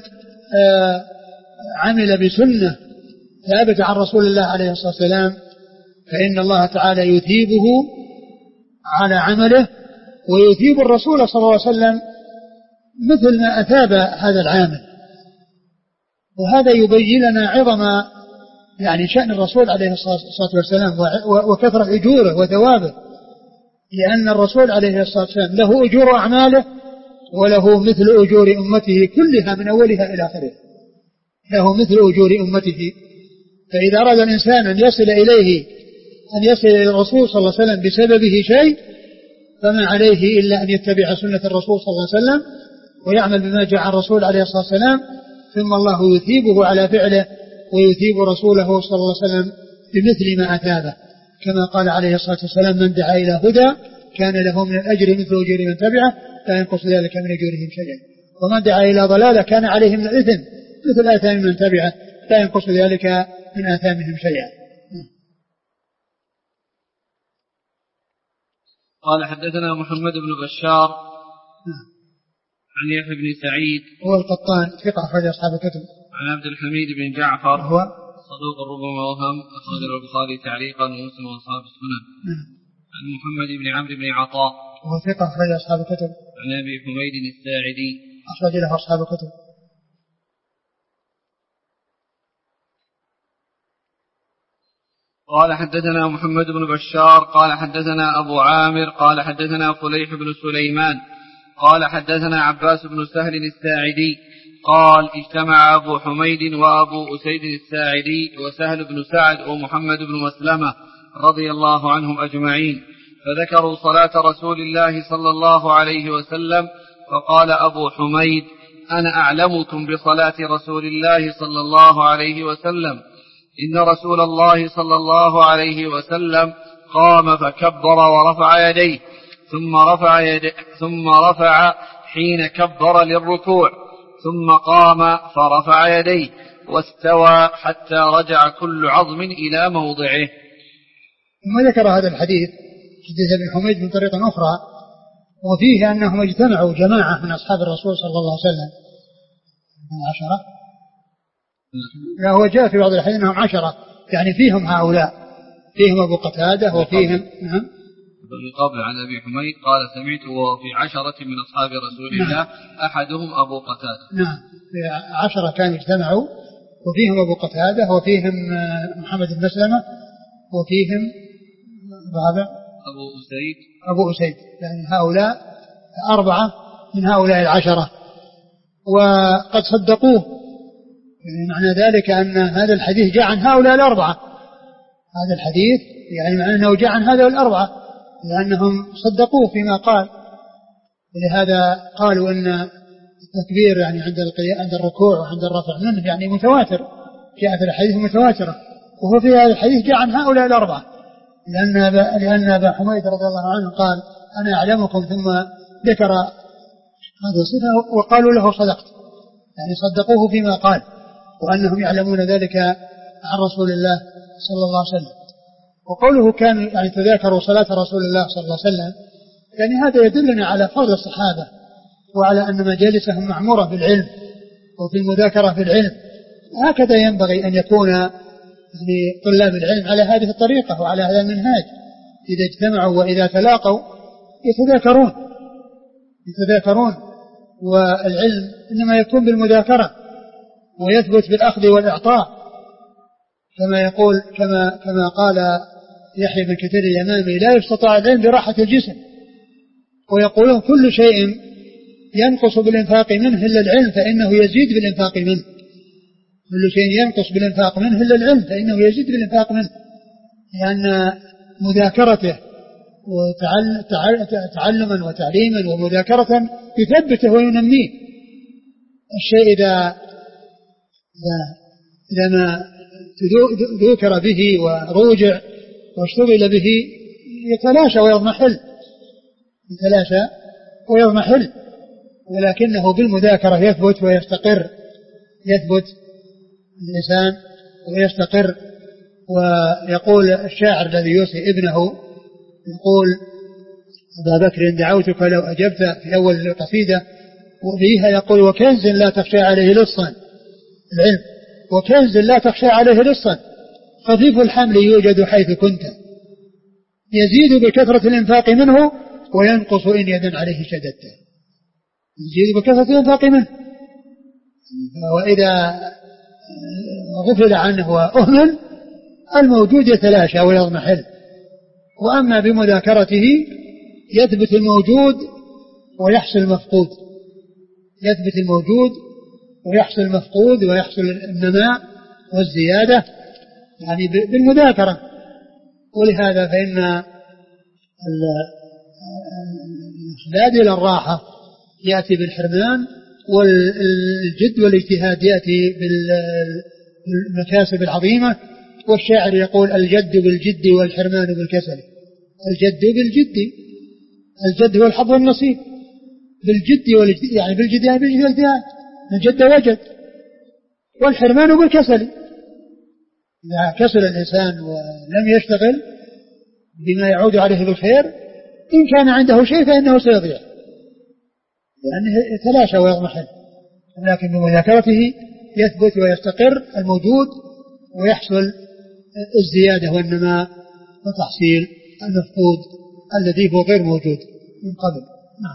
عمل بسنة ثابت عن رسول الله عليه الصلاة والسلام فإن الله تعالى يثيبه على عمله ويثيب الرسول صلى الله عليه وسلم مثل ما أثاب هذا العامل. وهذا يبين لنا عظم يعني شأن الرسول عليه الصلاة والسلام وكثرة أجوره وثوابه لأن الرسول عليه الصلاة والسلام له أجور أعماله وله مثل أجور أمته كلها من أولها إلى آخره، له مثل أجور أمته. فإذا أراد الإنسان أن يصل إلى الرسول صلى الله عليه وسلم بسببه شيء فما عليه إلا أن يتبع سنة الرسول صلى الله عليه وسلم ويعمل بما جاء عن الرسول عليه الصلاة والسلام، ثم الله يثيبه على فعله ويثيب رسوله صلى الله عليه وسلم بمثل ما أثابه، كما قال عليه الصلاة والسلام: من دعا إلى هدى كان له من الأجر مثل أجور من تبعه لا ينقص ذلك من أجورهم شيئا، ومن دعا إلى ضلالة كان عليه من الإثم مثل آثام من تبعه لا ينقص ذلك من آثامهم شيئا. قال حدثنا محمد بن بشار عن يحيى بن سعيد هو القطان ثقة أخرج أصحاب الكتب. عن عبد الحميد بن جعفر هو صدوق ربما وهم أخرج البخاري تعليقا ومسلم وأصحاب السنن. عن محمد بن عمرو بن عطاء وهو ثقة أخرج أصحاب الكتب. عن أبي حميد الساعدي أخرج له أصحاب الكتب. قال حدثنا محمد بن بشار قال حدثنا أبو عامر قال حدثنا فليح بن سليمان قال حدثنا عباس بن سهل الساعدي قال اجتمع أبو حميد وأبو أسيد الساعدي وسهل بن سعد ومحمد بن مسلمة رضي الله عنهم أجمعين فذكروا صلاة رسول الله صلى الله عليه وسلم، فقال أبو حميد: أنا أعلمكم بصلاة رسول الله صلى الله عليه وسلم، إن رسول الله صلى الله عليه وسلم قام فكبر ورفع يديه ثم رفع حين كبر للركوع، ثم قام فرفع يديه واستوى حتى رجع كل عظم إلى موضعه. ثم ذكر هذا الحديث حديث ابن حميد من طريق أخرى، وفيه أنهم اجتمعوا جماعة من أصحاب الرسول صلى الله عليه وسلم 10. لا، هو جاء في بعض الحديث أنهم 10، يعني فيهم هؤلاء، فيهم أبو قتادة وفيهم قبل عن أبي حميد قال: سمعت وفي 10 من أصحاب رسول الله أحدهم أبو قتادة. نعم، في 10 كانوا اجتمعوا، وفيهم أبو قتادة وفيهم محمد بن مسلمة وفيهم الرابع أبو أسيد، يعني هؤلاء 4 من هؤلاء 10، وقد صدقوه. يعني معنى ذلك أن هذا الحديث جاء عن هؤلاء 4، هذا الحديث يعني معنى أنه جاء عن هؤلاء 4 لأنهم صدقوه فيما قال. ولهذا قالوا أن التكبير يعني عند الركوع وعند الرفع منه يعني متواتر، جاء في الحديث متواترة، وهو في هذا الحديث جاء عن هؤلاء 4 لأن أبا حميد رضي الله عنه قال: أنا أعلمكم، ثم ذكر هذه الصفة وقالوا له صدقت، يعني صدقوه فيما قال، وأنهم يعلمون ذلك عن رسول الله صلى الله عليه وسلم. وقوله كان يعني تذاكروا صلاة رسول الله صلى الله عليه وسلم، يعني هذا يدلنا على فضل الصحابة وعلى أن مجالسهم معمورة بالعلم وفي المذاكرة في العلم. هكذا ينبغي أن يكون لطلاب العلم على هذه الطريقة وعلى هذا المنهاج، إذا اجتمعوا وإذا تلاقوا يتذاكرون، والعلم إنما يكون بالمذاكرة ويثبت بالأخذ والإعطاء، كما يقول كما قال يحيى بن كثير اليمامي: لا يستطاع العلم براحة الجسم، ويقولون كل شيء ينقص بالإنفاق منه إلا العلم فإنه يزيد بالإنفاق منه، كل شيء ينقص بالإنفاق منه إلا العلم فإنه يزيد بالإنفاق منه، لأن مذاكرته وتعلما وتعليما ومذاكرة يثبته وينميه. الشيء إذا ما ذكر به وروجع واشتغل به يتلاشى ويضمحل، ولكنه بالمذاكرة يثبت ويستقر، يثبت الإنسان ويستقر. ويقول الشاعر الذي يوصي ابنه، يقول: أبا بكر دعوتك لو أجبت، في أول القصيدة، وفيها يقول: وكنز لا تخشى عليه لصا، العلم، وكنز لا تخشى عليه لصا، خفيف الحمل يوجد حيث كنت، يزيد بكثرة الإنفاق منه وينقص إن يدن عليه شددت، يزيد بكثرة الإنفاق منه، وإذا غفل عنه وأهمل الموجود يتلاشى ويضمحل. وأما بمذاكرته يثبت الموجود ويحصل المفقود، يثبت الموجود ويحصل المفقود ويحصل النماء والزيادة يعني بالمذاكرة. ولهذا فإن الإخلاد إلى الراحة يأتي بالحرمان، والجد والاجتهاد يأتي بالمكاسب العظيمة. والشاعر يقول الجد بالجد والحرمان بالكسل. الجد بالجد، الجد هو الحظ والنصيب، بالجد يعني بالجد والاجتهاد، الجد وجد، والحرمان بالكسل. إذا كسل الإنسان ولم يشتغل بما يعود عليه بالخير إن كان عنده شيء فإنه سيضيع لأنه يتلاشى ويضمحل، لكن بمذاكرته يثبت ويستقر الموجود ويحصل الزيادة والنماء وتحصيل المفقود الذي هو غير موجود من قبل. نعم.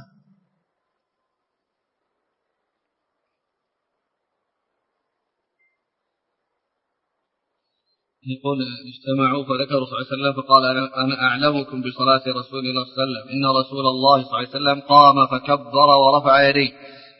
يقول اجتمعوا فذكروا صلى الله عليه وسلم فقال أنا أعلمكم بصلاة رسول الله صلى الله عليه وسلم إن رسول الله صلى الله عليه وسلم قام فكبر ورفع يديه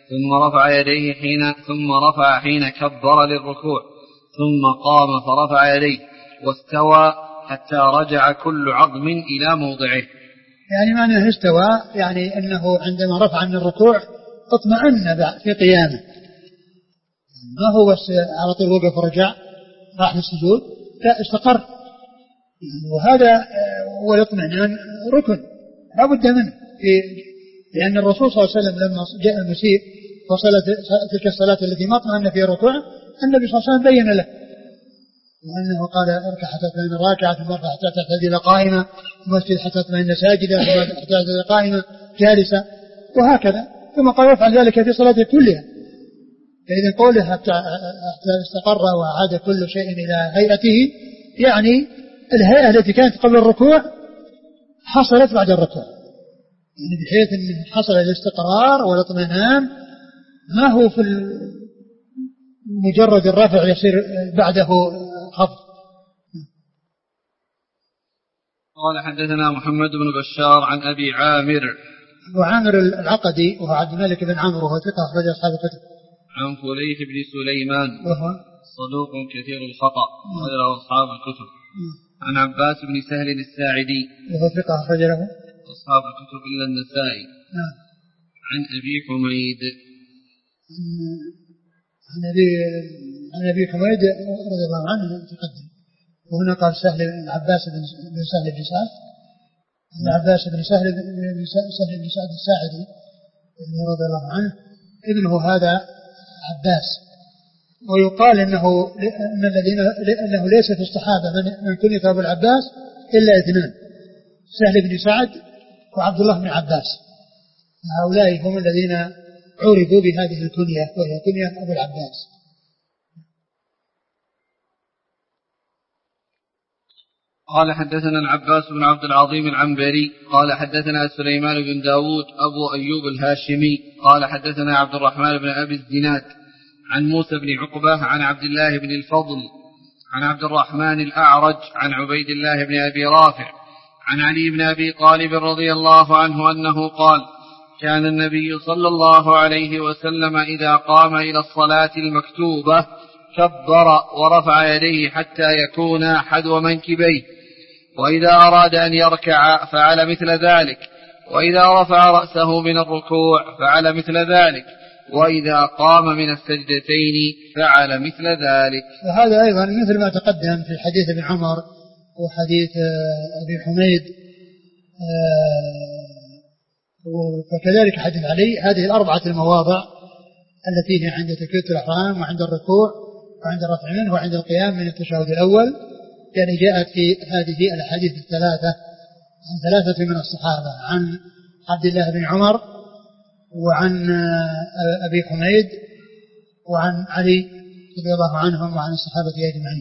ثم رفع حين كبر للركوع ثم قام فرفع يديه واستوى حتى رجع كل عظم إلى موضعه. يعني معنى استوى يعني أنه عندما رفع من الركوع اطمأن في قيامه، ما هو بس على طول وقف ورجع راح للسجود، لا استقر. وهذا هو الاطمئنان ركن لا بد منه، لأن الرسول صلى الله عليه وسلم لما جاء المسيء وصلت تلك الصلاة التي ما اطمأن فيها الركوع النبي صلى الله عليه وسلم بين له وأنه قال اركع حتى تطمئن راكعة ثم اركع حتى تعتدل قائمة ثم اسجد حتى تطمئن ساجدة ثم تعتدل قائمة جالسة وهكذا، ثم قال افعل ذلك في صلاته كلها. فإذا قوله حتى استقر وعاد كل شيء إلى هيئته يعني الهيئة التي كانت قبل الركوع حصلت بعد الركوع، يعني بحيث أن حصل الاستقرار والاطمئنان ما هو في مجرد الرفع يصير بعده خفض. قال حدثنا محمد بن بشار عن أبي عامر وعامر العقدي وهو عبد الملك بن عمرو وهو ثقة أخرج أصحاب الكتب. عن فليح بن سليمان وهو صدوق كثير الخطأ أخرجه أصحاب الكتب. عن عباس بن سهل الساعدي وهو ثقة أخرج له أصحاب الكتب إلا النسائي. عن أبي حميد عن أبي حميد رضي الله عنه تقدم، وهنا قال عباس بن سهل بن سعد، عباس بن سهل بن سعد الساعدي رضي الله عنه ابنه هذا عباس. ويقال أنه ليس في الصحابة من كنية أبو العباس إلا اثنان، سهل بن سعد وعبد الله بن عباس، هؤلاء هم الذين عرفوا بهذه الكنية وهي كنية أبو العباس. قال حدثنا العباس بن عبد العظيم العنبري قال حدثنا سليمان بن داود أبو أيوب الهاشمي قال حدثنا عبد الرحمن بن أبي الزناد عن موسى بن عقبة عن عبد الله بن الفضل عن عبد الرحمن الأعرج عن عبيد الله بن أبي رافع عن علي بن أبي طالب رضي الله عنه أنه قال كان النبي صلى الله عليه وسلم إذا قام إلى الصلاة المكتوبة كبر ورفع يديه حتى يكون حذو منكبيه، وإذا أراد أن يركع فعل مثل ذلك، وإذا رفع رأسه من الركوع فعل مثل ذلك، وإذا قام من السجدتين فعل مثل ذلك. وهذا أيضا مثل ما تقدم في حديث ابن عمر وحديث أبي حميد، وكذلك حديث علي. هذه الأربعة المواضع التي هي عند تكبيرة الإحرام وعند الركوع وعند الرفع منه وعند القيام من التشهد الأول، يعني جاءت في هذه الأحاديث الثلاثة عن ثلاثة من الصحابة، عن عبد الله بن عمر وعن أبي حميد وعن علي رضي الله عنهم وعن الصحابة أجمعين.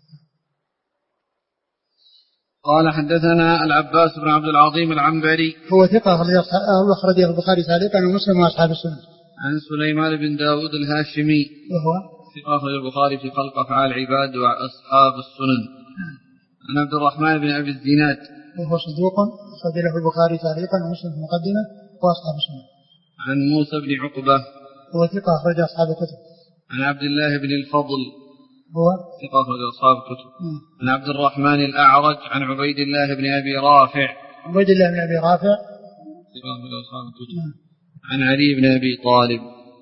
قال حدثنا العباس بن عبد العظيم العنبري هو ثقة أخرجه البخاري تعليقا ومسلم وأصحاب السنة. عن سليمان بن داود الهاشمي وهو ثقة أخرج البخاري في خلق أفعال العباد وأصحاب السنن. عن عبد الرحمن بن أبي الزناد وهو صدوق أخرج له البخاري تعليقا ومسلم في مقدمة وأصحاب السنن. عن موسى بن عقبة هو ثقة أخرج أصحاب الكتب. عن عبد الله بن الفضل هو ثقة أخرج أصحاب الكتب. عن عبد الرحمن الأعرج عن عبيد الله بن أبي رافع عبيد الله بن أبي رافع ثقة أخرج أصحاب الكتب. عن علي بن أبي طالب.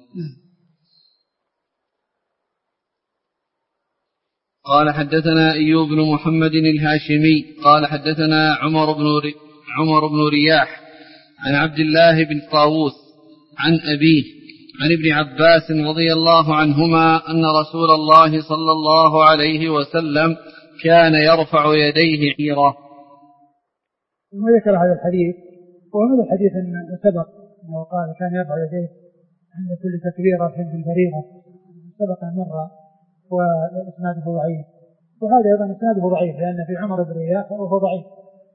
قال حدثنا أيوب بن محمد الهاشمي قال حدثنا عمر بن رياح عن عبد الله بن طاووس عن أبيه عن ابن عباس رضي الله عنهما أن رسول الله صلى الله عليه وسلم كان يرفع يديه حيرة. ثم ذكر هذا الحديث، وهذا الحديث سبق أنه قال كان يرفع يديه عند كل تكبيرة في الفريضة، سبق مرة وإسناده ضعيف، وهذا أيضا إسناده ضعيف لأن في عمر بن رياح وهو ضعيف.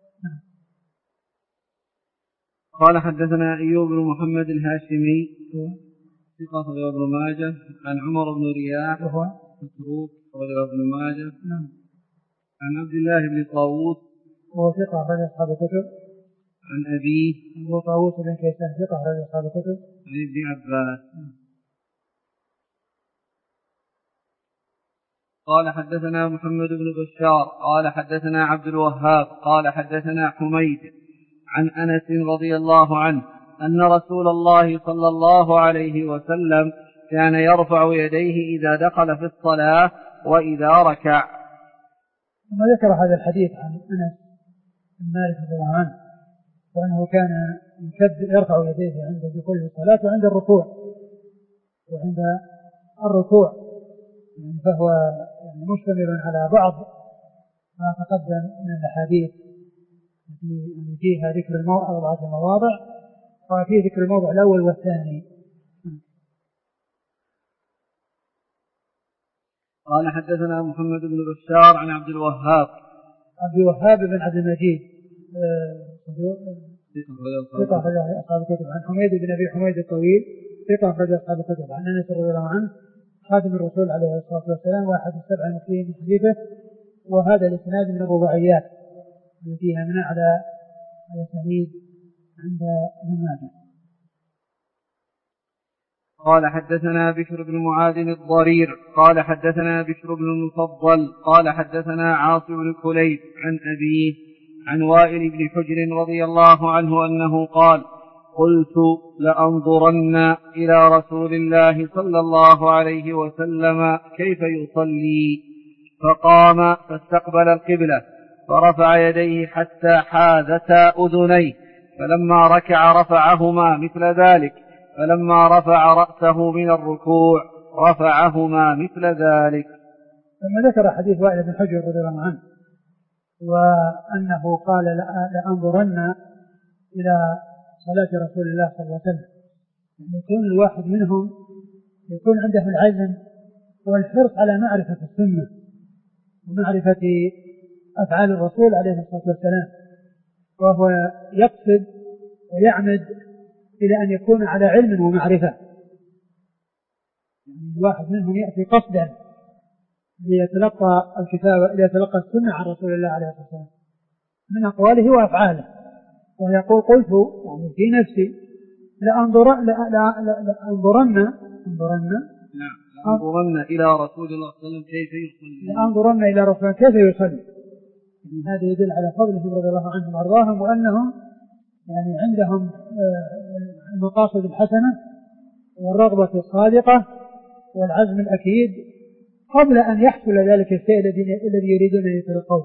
قال حدثنا أيوب بن محمد الهاشمي ثقة أخرج ابن ماجه عن عمر بن رياح وهو متروك أخرج ابن ماجه عن عبد الله بن طاووس وهو ثقة أخرج أصحاب الكتب عن أبيه وهو طاووس بن كيسان ثقة أخرج أصحاب الكتب عن ابن عباس. قال حدثنا محمد بن بشار قال حدثنا عبد الوهاب قال حدثنا حميد عن أنس رضي الله عنه أن رسول الله صلى الله عليه وسلم كان يرفع يديه إذا دخل في الصلاة وإذا ركع. ثم ذكر هذا الحديث عن أنس بن مالك رضي الله عنه وأنه كان يرفع يديه عند دخول الصلاة وعند الركوع فهو مشتمل على بعض ما تقدم من الأحاديث التي فيها ذكر أربعة مواضع، وفي ذكر الموضع الأول والثاني. قال حدثنا محمد بن بشار عن عبد الوهاب بن عبد المجيد ثقة أخرج أصحاب الكتب عن حميد بن أبي حميد الطويل ثقة أخرج أصحاب الكتب عن أنس رضي الله عنه خادم الرسول عليه الصلاة والسلام واحد السبع المكثرين من حديثه، وهذا الإسناد من الرباعيات التي هي من أعلى الأسانيد عند ابن ماجه. قال حدثنا بشر بن معاذ الضرير قال حدثنا بشر بن المفضل قال حدثنا عاصم بن كليب عن أبيه عن وائل بن حجر رضي الله عنه أنه قال قلت لأنظرن إلى رسول الله صلى الله عليه وسلم كيف يصلي، فقام فاستقبل القبلة فرفع يديه حتى حاذتا أذنيه، فلما ركع رفعهما مثل ذلك، فلما رفع رأسه من الركوع رفعهما مثل ذلك. ثم ذكر حديث وائل بن حجر رضي الله عنه وأنه قال لأنظرن إلى صلاة رسول الله صلى الله عليه وسلم، يعني يكون الواحد منهم يكون عنده العزم والحرص على معرفة السنة ومعرفة أفعال الرسول عليه الصلاة والسلام، وهو يقصد ويعمد إلى أن يكون على علم ومعرفة. يعني الواحد منهم يأتي قصدا ليتلقى الكتاب ليتلقى السنة عن رسول الله عليه الصلاة والسلام من أقواله وأفعاله، ويقول قلت يعني في نفسي لأنظرن إلى رسول الله صلى الله عليه وسلم كيف يصلي، لأنظرن إلى رسول الله كيف يصلي. يعني هذا يدل على فضلهم رضي الله عنهم وأرضاهم، وأنهم يعني عندهم المقاصد الحسنة والرغبة الصادقة والعزم الأكيد قبل أن يحصل ذلك الشيء الذي يريدون أن يتلقوه.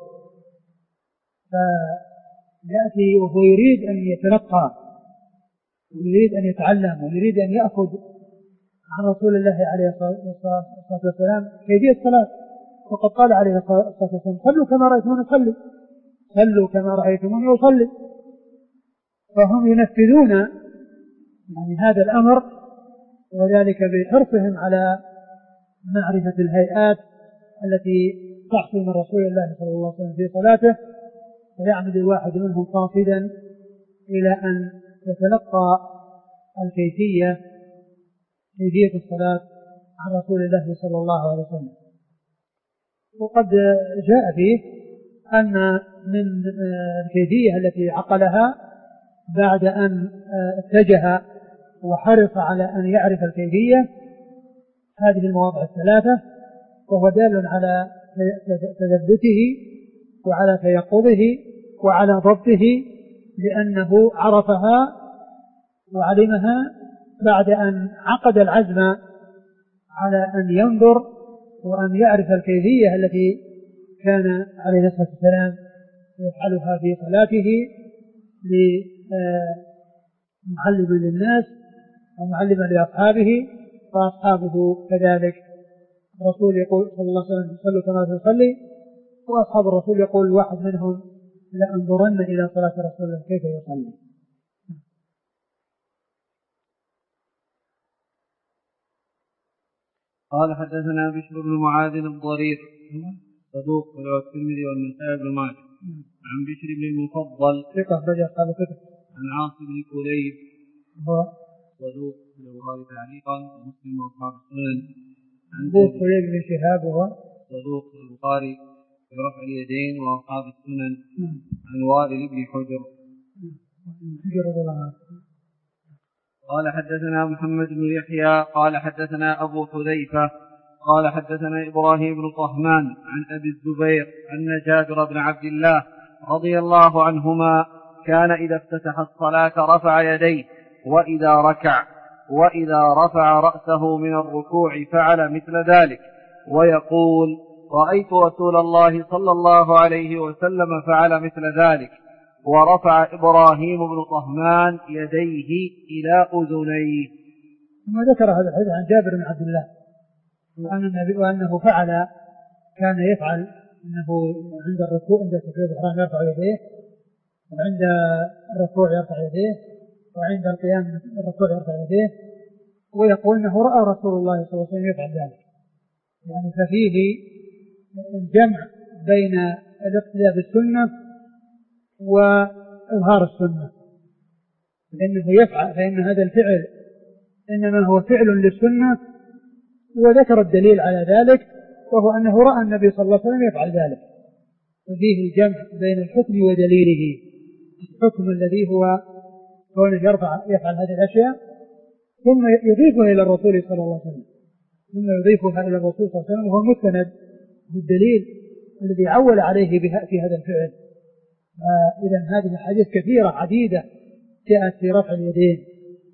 فيأتي وهو يريد أن يتلقى ويريد أن يتعلم ويريد أن يأخذ عن رسول الله عليه الصلاة والسلام كيفية الصلاة، وقد قال عليه الصلاة والسلام صلوا كما رأيتموني أصلي، صلوا كما رأيتموني أصلي. فهم ينفذون يعني هذا الأمر، وذلك بحرصهم على معرفة الهيئات التي تحصل من رسول الله صلى الله عليه وسلم في صلاته، ويعمد الواحد منهم قاصدا إلى أن يتلقى كيفية الصلاة عن رسول الله صلى الله عليه وسلم. وقد جاء فيه أن من الكيفية التي عقلها بعد أن اتجه وحرص على أن يعرف الكيفية هذه المواضع الثلاثة، وهو دال على تثبته وعلى تيقظه وعلى ضبطه، لأنه عرفها وعلمها بعد أن عقد العزم على أن ينظر وأن يعرف الكيفية التي كان عليه الصلاة والسلام يفعلها في صلاته معلما للناس ومعلما لأصحابه، فأصحابه كذلك. الرسول يقول صلى الله عليه وسلم صلوا كما يصلي، وأصحاب الرسول يقول واحد منهم لأنظرن إلى صلاة رسول الله كيف يصلي. قال حدثنا بشر بن معاذ الضرير صدوق رواه الترمذي والنسائي بن ماجه. عن بشر بن المفضل ثقة رجع أصحاب الكتب. عن عاصم بن كليب هو صدوق في البخاري تعليقا ومسلم واصحاب السنن. عن ابو كليب بن شهاب وهو صدوق في البخاري في رفع اليدين واصحاب السنن. عن وائل بن حجر رضي الله عنه. قال حدثنا محمد بن يحيى قال حدثنا أبو حذيفة قال حدثنا إبراهيم بن طهمان عن أبي الزبير أن جابر بن عبد الله رضي الله عنهما كان إذا افتتح الصلاة رفع يديه وإذا رفع رأسه من الركوع فعل مثل ذلك، ويقول رأيت رسول الله صلى الله عليه وسلم فعل مثل ذلك. ورفع إبراهيم بن طهمان يديه إلى أذنيه. ثم ذكر هذا الحديث عن جابر بن عبد الله وأنه فعل كان يفعل أنه عند الركوع عند تكبيرة الإحرام يرفع يديه، وعند الركوع يرفع يديه، وعند القيام الركوع يرفع يديه، ويقول أنه رأى رسول الله صلى الله عليه وسلم يفعل ذلك. يعني ففيه الجمع بين الاقتداء بالسنة وإظهار السنة، لأنه يفعل، فإن هذا الفعل إنما هو فعل للسنة، وذكر الدليل على ذلك وهو أنه رأى النبي صلى الله عليه وسلم يفعل ذلك. وفيه الجمع بين الحكم ودليله، الحكم الذي هو كونه يفعل هذه الأشياء ثم يضيفها إلى الرسول صلى الله عليه وسلم، وهو المستند بالدليل الذي عول عليه في هذا الفعل. إذا هذه الحديث كثيرة عديدة جاءت في رفع اليدين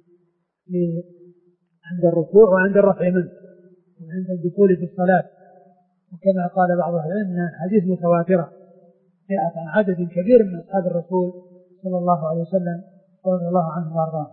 عند الركوع وعند الرفع منه وعند الدخول في الصلاة، وكما قال بعض أهل العلم أنها حديث متواترة جاءت عن عدد كبير من أصحاب الرسول صلى الله عليه وسلم رضي الله عنه وارضاه.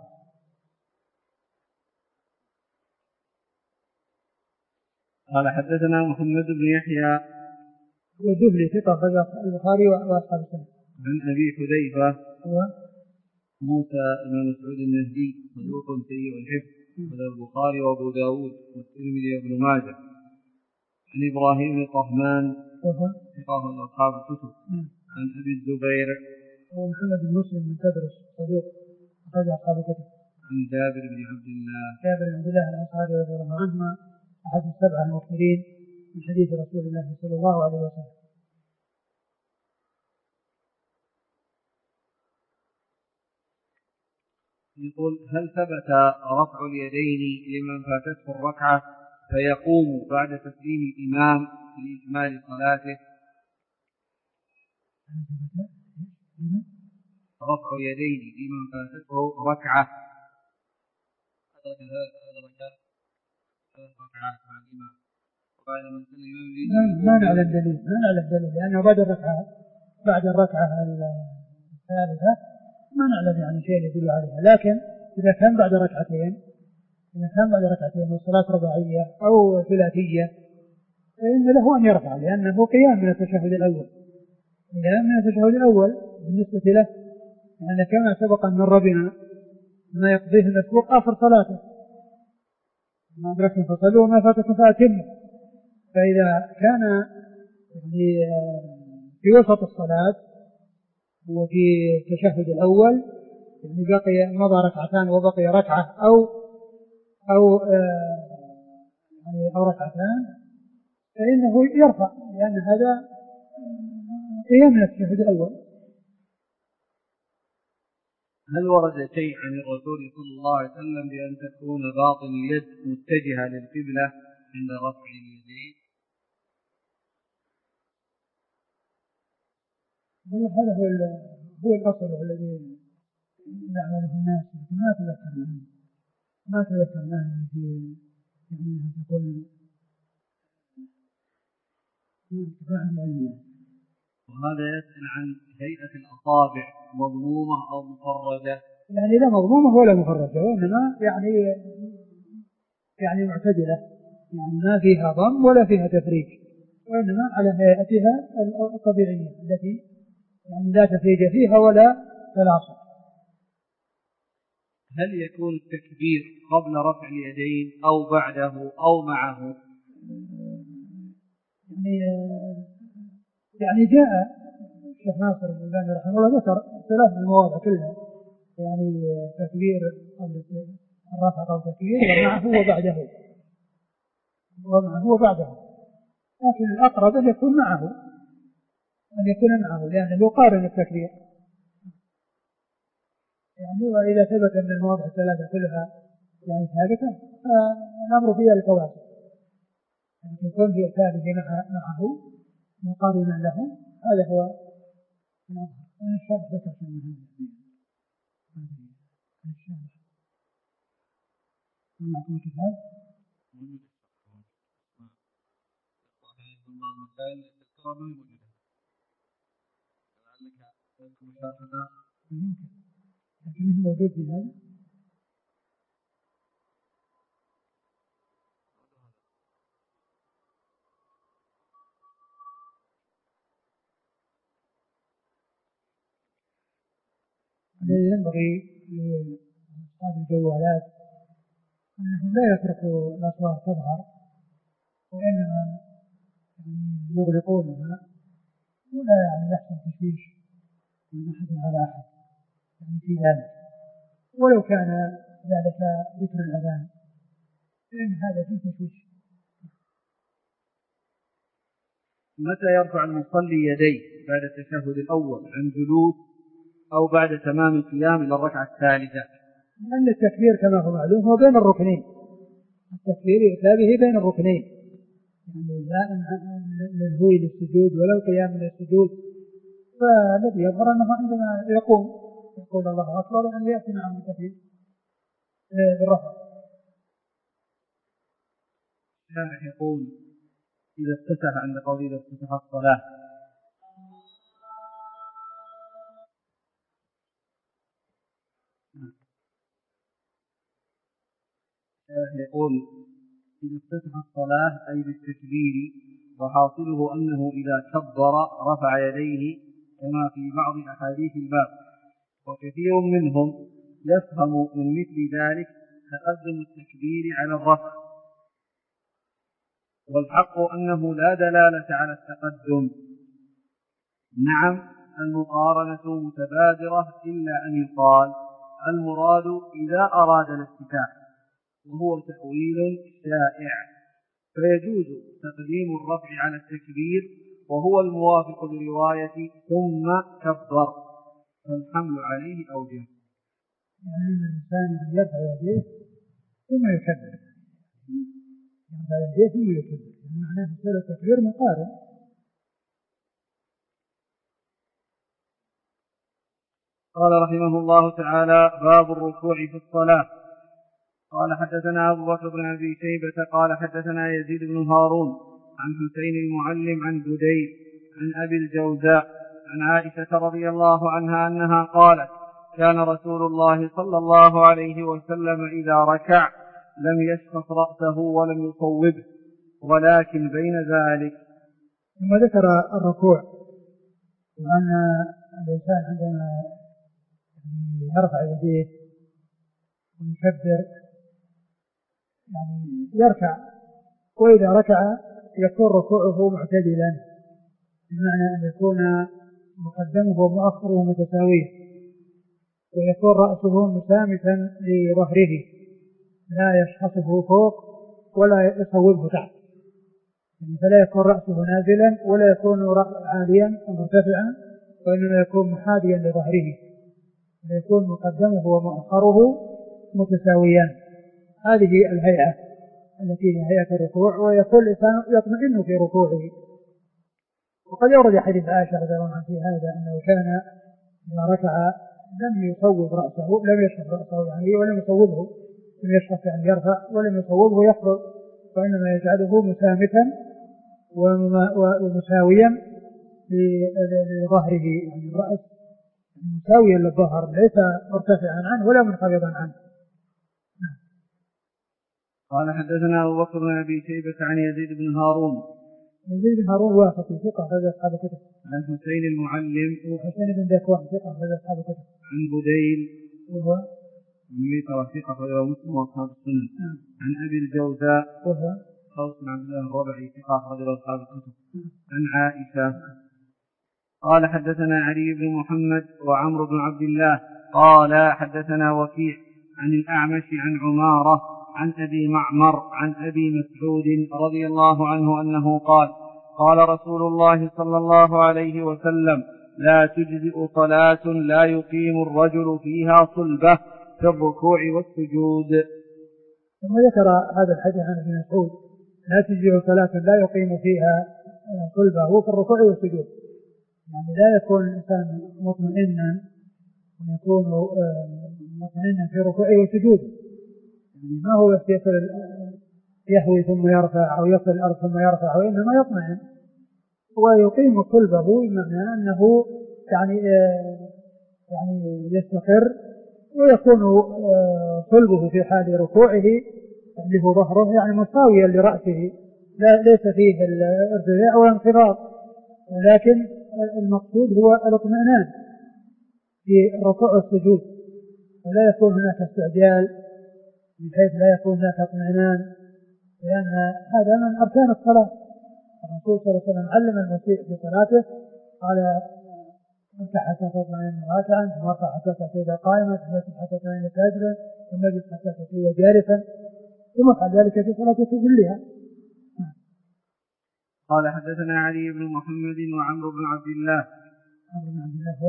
قال حدثنا محمد بن يحيى والذهلي ثقة رجع البخاري وأصحاب السنة. عن أبي حذيفة هو موسى بن مسعود النهدي صدوق سيء الحفظ وله البخاري وأبو داود والترمذي وابن ماجه. عن إبراهيم بن طهمان ثقة أصحاب الكتب. عن أبي الزبير ومحمد بن مسلم بن تدرس صدوق رجع أصحاب الكتب. عن جابر بن عبد الله الأنصاري رضي الله عنهما أحد السبعة المؤثرين من حديث رسول الله صلى الله عليه وسلم. يقول هل ثبت رفع اليدين لمن فاتته الركعة فيقوم بعد تسليم الإمام لإكمال صلاته؟ رفع اليدين لمن فاتته ركعة مع الإمام وبعد من سلم ما نعلم دليل لأنه بعد الركعة الثالثة ما نعلم يعني شيء يدل عليها، لكن إذا كان بعد ركعتين والصلاة رباعية أو ثلاثية فإن له أن يرفع، لأنه قيام من التشهد الأول بالنسبة له، لأن كما سبق أن مر بنا ما يقضيه المسبوق آخر صلاته، ما أدركتم فصلوا وما فاتكم فأتموا. فإذا كان في وسط الصلاة وفي التشهد الأول يعني مضى ركعتان وبقي ركعة أو ركعتان فإنه يرفع، لأن هذا قيام من التشهد الأول. هل ورد شيء عن الرسول صلى الله عليه وسلم بأن تكون باطن اليد متجهة للقبلة عند رفع اليدين؟ هذا هو الأصل الذي يعمله الناس، ما تذكرنا في يعني تقول وهذا يسأل عن هيئة الأصابع مضمومة أو مفرجة. يعني لا مضمومة ولا مفرجة، وإنما يعني معتدلة، يعني ما فيها ضم ولا فيها تفريج، وإنما على هيئتها الطبيعية التي يعني لا تفريج فيها ولا تلاصق. هل يكون التكبير قبل رفع اليدين أو بعده أو معه؟ يعني جاء الشيخ ناصر الألباني رحمه الله ذكر 3 مواضع كلها، يعني تكبير قبل الرفع قبل التكبير ومعه وبعده، لكن الأقرب أن يكون معه لأنه يقارن التكبير. يعني وإذا ثبت أن المواضع 3 كلها يعني ثابتة فالأمر فيها الكواسع، يعني يكون في ثابت معه مقارنا له، هذا هو الأظهر. أنا الشرح ذكرت من هذا الشرح معكم كتاب لكنه موجود في هذا. الذي ينبغي لأصحاب الجوالات أنهم لا يتركوا الأصوات تظهر، وإنما يغلقونها ولا يعني يحصل تشويش من أحد على أحد يعني في ذلك، ولو كان ذلك ذكر الأذان فإن هذا فيه تشويش. متى يرفع المصلي يديه بعد التشهد الأول عن جلوس أو بعد تمام القيام إلى الركعة الثالثة؟ لأن التكبير كما هو معلوم هو بين الركنين، التكبير يؤتى به بين الركنين، يعني لا للهو للسجود ولا القيام للسجود، فالذي يظهر أنه عندما يقول الله أكبر يعني يأتي معه التكبير بالرفع. الشارح يقول إذا افتتح عند قوله إذا افتتح الصلاة يقول إذا افتتح الصلاة أي بالتكبير، وحاصله أنه إذا كبر رفع يديه كما في بعض أحاديث الباب، وكثير منهم يفهم من مثل ذلك تقدم التكبير على الرفع، والحق أنه لا دلالة على التقدم. نعم المقارنة متبادرة إلا أن يقال المراد إذا أراد الافتتاح، وهو تأويل شائع، فيجوز تقديم الرفع على التكبير وهو الموافق لرواية ثم كبر، فالحمل عليه أوجه. يعني الإنسان يرفع يديه ثم يكبر، يعني معناه مسألة التكبير مقارن. قال رحمه الله تعالى باب الركوع في الصلاة. قال حدثنا أبو بكر بن أبي شيبة قال حدثنا يزيد بن هارون عن حسين المعلم عن بديل عن أبي الجوزاء عن عائشة رضي الله عنها أنها قالت كان رسول الله صلى الله عليه وسلم إذا ركع لم يشخص رأسه ولم يصوبه، ولكن بين ذلك. ثم ذكر الركوع، وأن الإنسان عندما يرفع يديه ويكبر يعني يركع، وإذا ركع يكون ركوعه معتدلا، بمعنى أن يكون مقدمه ومؤخره متساويا، ويكون رأسه مسامسا لظهره لا يشخصه فوق ولا يصوبه تحت، يعني فلا يكون رأسه نازلا ولا يكون عاليا مرتفعا، وإنما يكون محاذيا لظهره، فيكون مقدمه ومؤخره متساويان. هذه الهيئة التي هي هيئة الركوع، ويكون الإنسان يطمئن في ركوعه. وقد يورد حديث عائشة رضي الله عنها في هذا أنه كان إذا ركع لم يصوب رأسه، لم يشرف رأسه يعني، ولم يصوبه، لم يشرف يعني يرفع، ولم يصوبه يخفض، وإنما يجعله مسامتا ومساويا لظهره، يعني الرأس مساويا للظهر، ليس مرتفعا عنه ولا منخفضا عنه. قال حدثنا أبو بكر بن أبي شيبة عن يزيد بن هارون. يزيد بن هارون واسطي ثقة أخرج أصحاب الكتب. عن حسين المعلم وحسين بن ذكوان ثقة أخرج أصحاب الكتب. عن بديل وهو ميتة ثقة أخرج مسلم وأصحاب السنن. عن أبي الجوزاء وهو قوس بن عبد الله الربعي ثقة أخرج أصحاب الكتب. عن عائشة قال حدثنا علي بن محمد وعمرو بن عبد الله قال حدثنا وكيع عن الأعمش عن عمارة عن أبي معمر عن أبي مسعود رضي الله عنه أنه قال قال رسول الله صلى الله عليه وسلم لا تجزئ صلاة لا يقيم الرجل فيها صلبة في الركوع والسجود. ثم ذكر هذا الحديث عن ابن مسعود لا تجزئ صلاة لا يقيم فيها صلبه في الركوع والسجود، يعني لا يكون الإنسان مطمئنا ويكون مطمئنا في ركوعه وسجوده، يعني ما هو يهوي ثم يرفع أو يصل الأرض ثم يرفع، وإنما يطمئن ويقيم صلبه، بمعنى أنه يعني يستقر ويكون صلبه في حال ركوعه اللي هو ظهره يعني مساويا لرأسه، ليس فيه الارتفاع والانخفاض، ولكن المقصود هو الاطمئنان في الركوع والسجود، ولا يكون هناك استعجال بحيث لا يكون هناك اطمئنان، لأن هذا من أركان الصلاة. الرسول صلى الله عليه وسلم علم المسيء في صلاته قال اركع حتى تطمئن راكعا، ثم ارفع حتى تأتي قائما، ثم اسجد حتى تطمئن ساجدا، ثم اجلس حتى تأتي جالسا، ثم افعل ذلك في صلاتك كلها. قال حدثنا علي بن محمد وعمرو بن عبد الله. عمرو بن عبد الله هو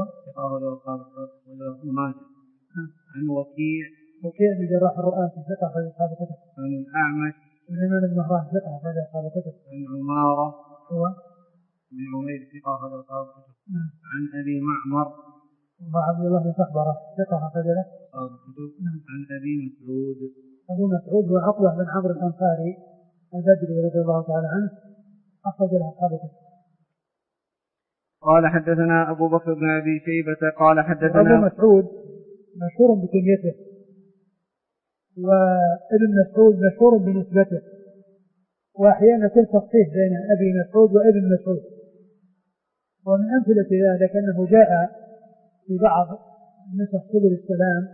عن وكيع بن جراح الرؤاسي ثقة في أصحاب الكتب. عن الأعمش سليمان بن مهران ثقة في أصحاب الكتب. عن عمارة هو بن عمير ثقة في أصحاب الكتب. عن أبي معمر وعبد الله بن صخبرة ثقة في أصحاب الكتب. عن أبي مسعود. أبو مسعود هو عقبة بن عمرو الأنصاري البدري رضي الله تعالى عنه أخرج له أصحاب الكتب. قال حدثنا أبو بكر بن أبي شيبة قال حدثنا أبو مسعود مشهور بكنيته، وابن مسعود مشهور بنسبته، وأحيانا يكون تصحيح بين أبي مسعود وابن مسعود. ومن أمثلة ذلك أنه جاء في بعض نسخ سبل السلام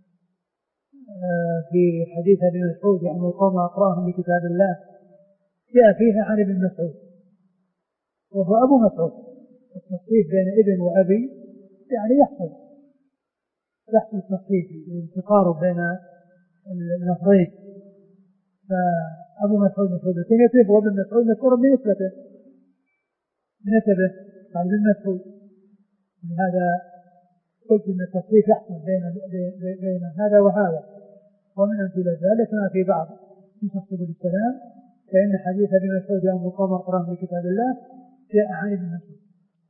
في حديث أبي مسعود يعني القوم أقراهم بكتاب الله، جاء فيها عن ابن مسعود وهو أبو مسعود. التصحيح بين ابن وأبي يعني يحصل التصحيح التقارب بين اللفظين، فأبو مسعود مشهور بكنيته وابن مسعود مشهور بنسبته قال ابن مسعود. لهذا قلت أن التصحيح يحصل بين هذا وهذا. ومن أمثلة ذلك ما في بعض نسخ سبل السلام فإن حديث ابن مسعود يوم القوم أقراهم بكتاب الله جاء عن ابن مسعود.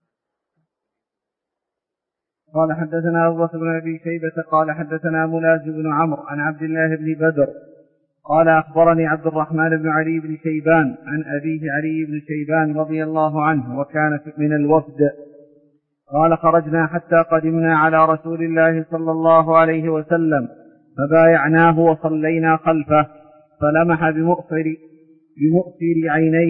قال حدثنا أبو بكر بن أبي شيبة قال حدثنا ملاز بن عمرو عن عبد الله بن بدر قال أخبرني عبد الرحمن بن علي بن شيبان عن أبيه علي بن شيبان رضي الله عنه وكان من الوفد قال خرجنا حتى قدمنا على رسول الله صلى الله عليه وسلم فبايعناه وصلينا خلفه فلمح بمؤثر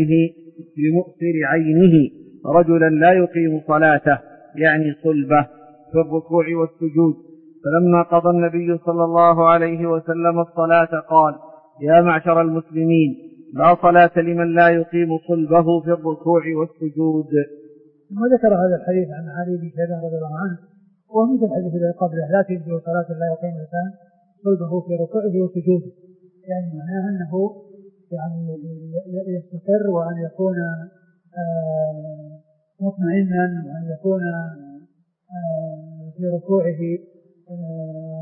عينه رجلا لا يقيم صلاته يعني صلبه في الركوع والسجود، فلما قضى النبي صلى الله عليه وسلم الصلاة قال يا معشر المسلمين لا صلاة لمن لا يقيم صلبه في الركوع والسجود. ثم ذكر هذا الحديث عن علي بن شيبان رضي الله عنه ومثل الحديث الذي قبله لا تجزئ صلاة لا يقيم الإنسان صلبه في ركوعه وسجوده، يعني معناه أنه يعني يستقر وأن يكون مطمئنا وأن يكون في ركوعه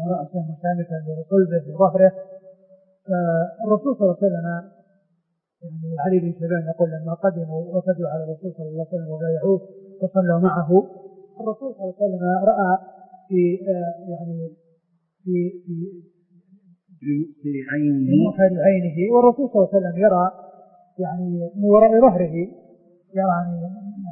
رأسه مسامكا لصلبه بظهره. فالرسول صلى الله عليه وسلم يعني علي بن شيبان يقول لما قدموا وفدوا على الرسول صلى الله عليه وسلم وبايعوه وصلوا معه، الرسول صلى الله عليه وسلم رأى في يعني في عينه، والرسول صلى الله عليه وسلم يرى يعني من وراء ظهره، يعني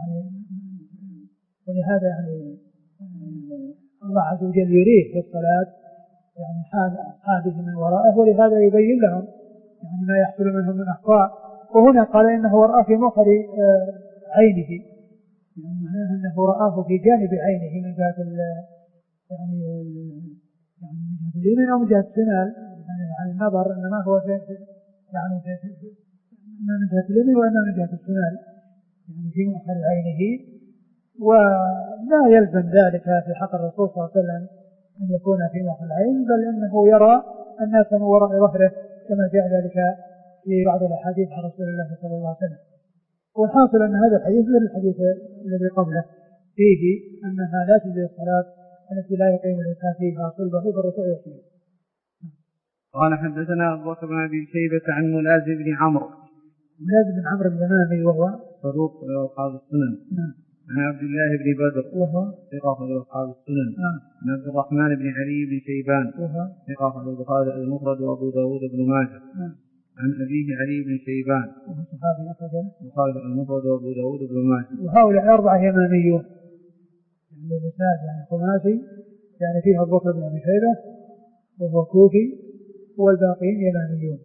ولهذا يعني الله عز وجل يريه في الصلاة يعني حاله من ورائه، ولهذا يبين لهم يعني ما يحصل منهم من أخطاء. وهنا قال إنه رأى في مؤخر عينه، يعني معناه أنه رآه في جانب عينه من جهة يعني من جهة اليمين أو من جهة الشمال، يعني النظر إنما هو يعني من جهة اليمين وإنما من جهة الشمال، يعني في مؤخر عينه. ولا يلزم ذلك في حق الرسول صلى الله عليه وسلم أن يكون في مؤخر العين، بل إنه يرى الناس من وراء ظهره كما جاء ذلك في بعض الأحاديث عن رسول الله صلى الله عليه وسلم. والحاصل أن هذا الحديث مثل الحديث الذي قبله فيه أنها لا تجزي الصلاة التي لا يقيم الإنسان فيها صلبه بالركوع والسجود. قال حدثنا أبو بكر بن أبي شيبة عن ملاذ بن عمرو اليمامي وهو صدوق أصحاب السنن. عن عبد الله بن بدر وهو ثقة أصحاب السنن. عن عبد الرحمن بن علي بن شيبان ثقة البخاري المفرد وأبو داود بن ماجه. عن أبيه علي بن شيبان البخاري المفرد وأبو داود بن ماجه. وهؤلاء الأربعة يماميون، يعني الإسناد يعني خماسي، يعني فيها أبو بكر بن أبي شيبة وهو كوفي والباقين يماميون.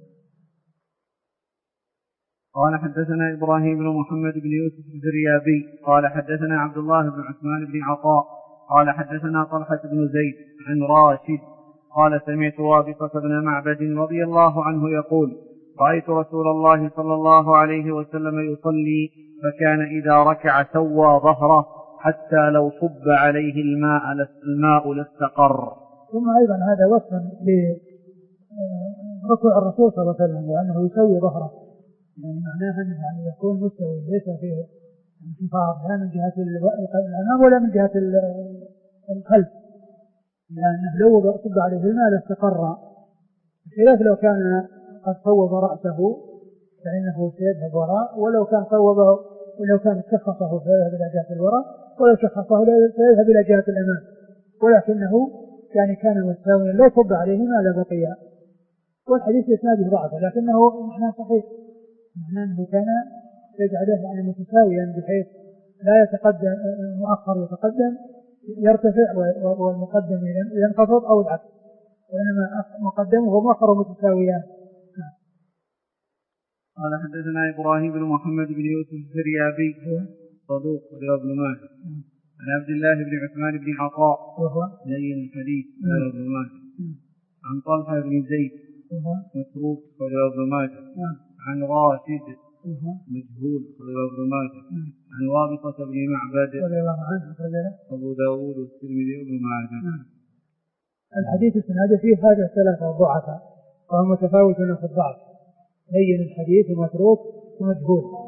قال حدثنا إبراهيم بن محمد بن يوسف الزريابي قال حدثنا عبد الله بن عثمان بن عطاء قال حدثنا طلحة بن زيد عن راشد قال سمعت وابصة بن معبد رضي الله عنه يقول رأيت رسول الله صلى الله عليه وسلم يصلي فكان إذا ركع سوى ظهره حتى لو صب عليه الماء لاستقر. ثم أيضا هذا وصف لركوع الرسول صلى الله عليه وسلم وأنه يسوي ظهره، يعني معناها أنه يعني يكون مستوي ليس فيه انخفاض لا من جهة الأمام ولا من جهة الخلف، لأنه لو صب عليه الماء لاستقر، بخلاف لو كان قد صوب رأسه فإنه سيذهب وراء، ولو كان صوبه ولو كان شخصه فيذهب إلى جهة الوراء، ولو شخصه فيذهب إلى جهة الأمام، ولكنه يعني كان مستويا لو صب عليه ما لبقي. والحديث إسناده ضعف لكنه معناه صحيح، معناه أنه كان يجعله يعني متساويا بحيث لا يتقدم المؤخر يتقدم يرتفع والمقدم ينخفض أو العكس، وإنما مقدمه ومؤخره متساويان. قال حدثنا إبراهيم بن محمد بن يوسف الزريابي صدوق ابن ماجه. عن عبد الله بن عثمان بن عطاء وهو لين الحديث ابن ماجه. عن طلحة بن زيد متروك ابن ماجه. عن راشد مجهول ابن ماجه. عن وابصة بن معبد أبو داود والترمذي ابن ماجه. الحديث السنادة فيه هذا ثلاثة ضعفاء وهم متفاوتون في الضعف، لين الحديث ومتروك ومجهول.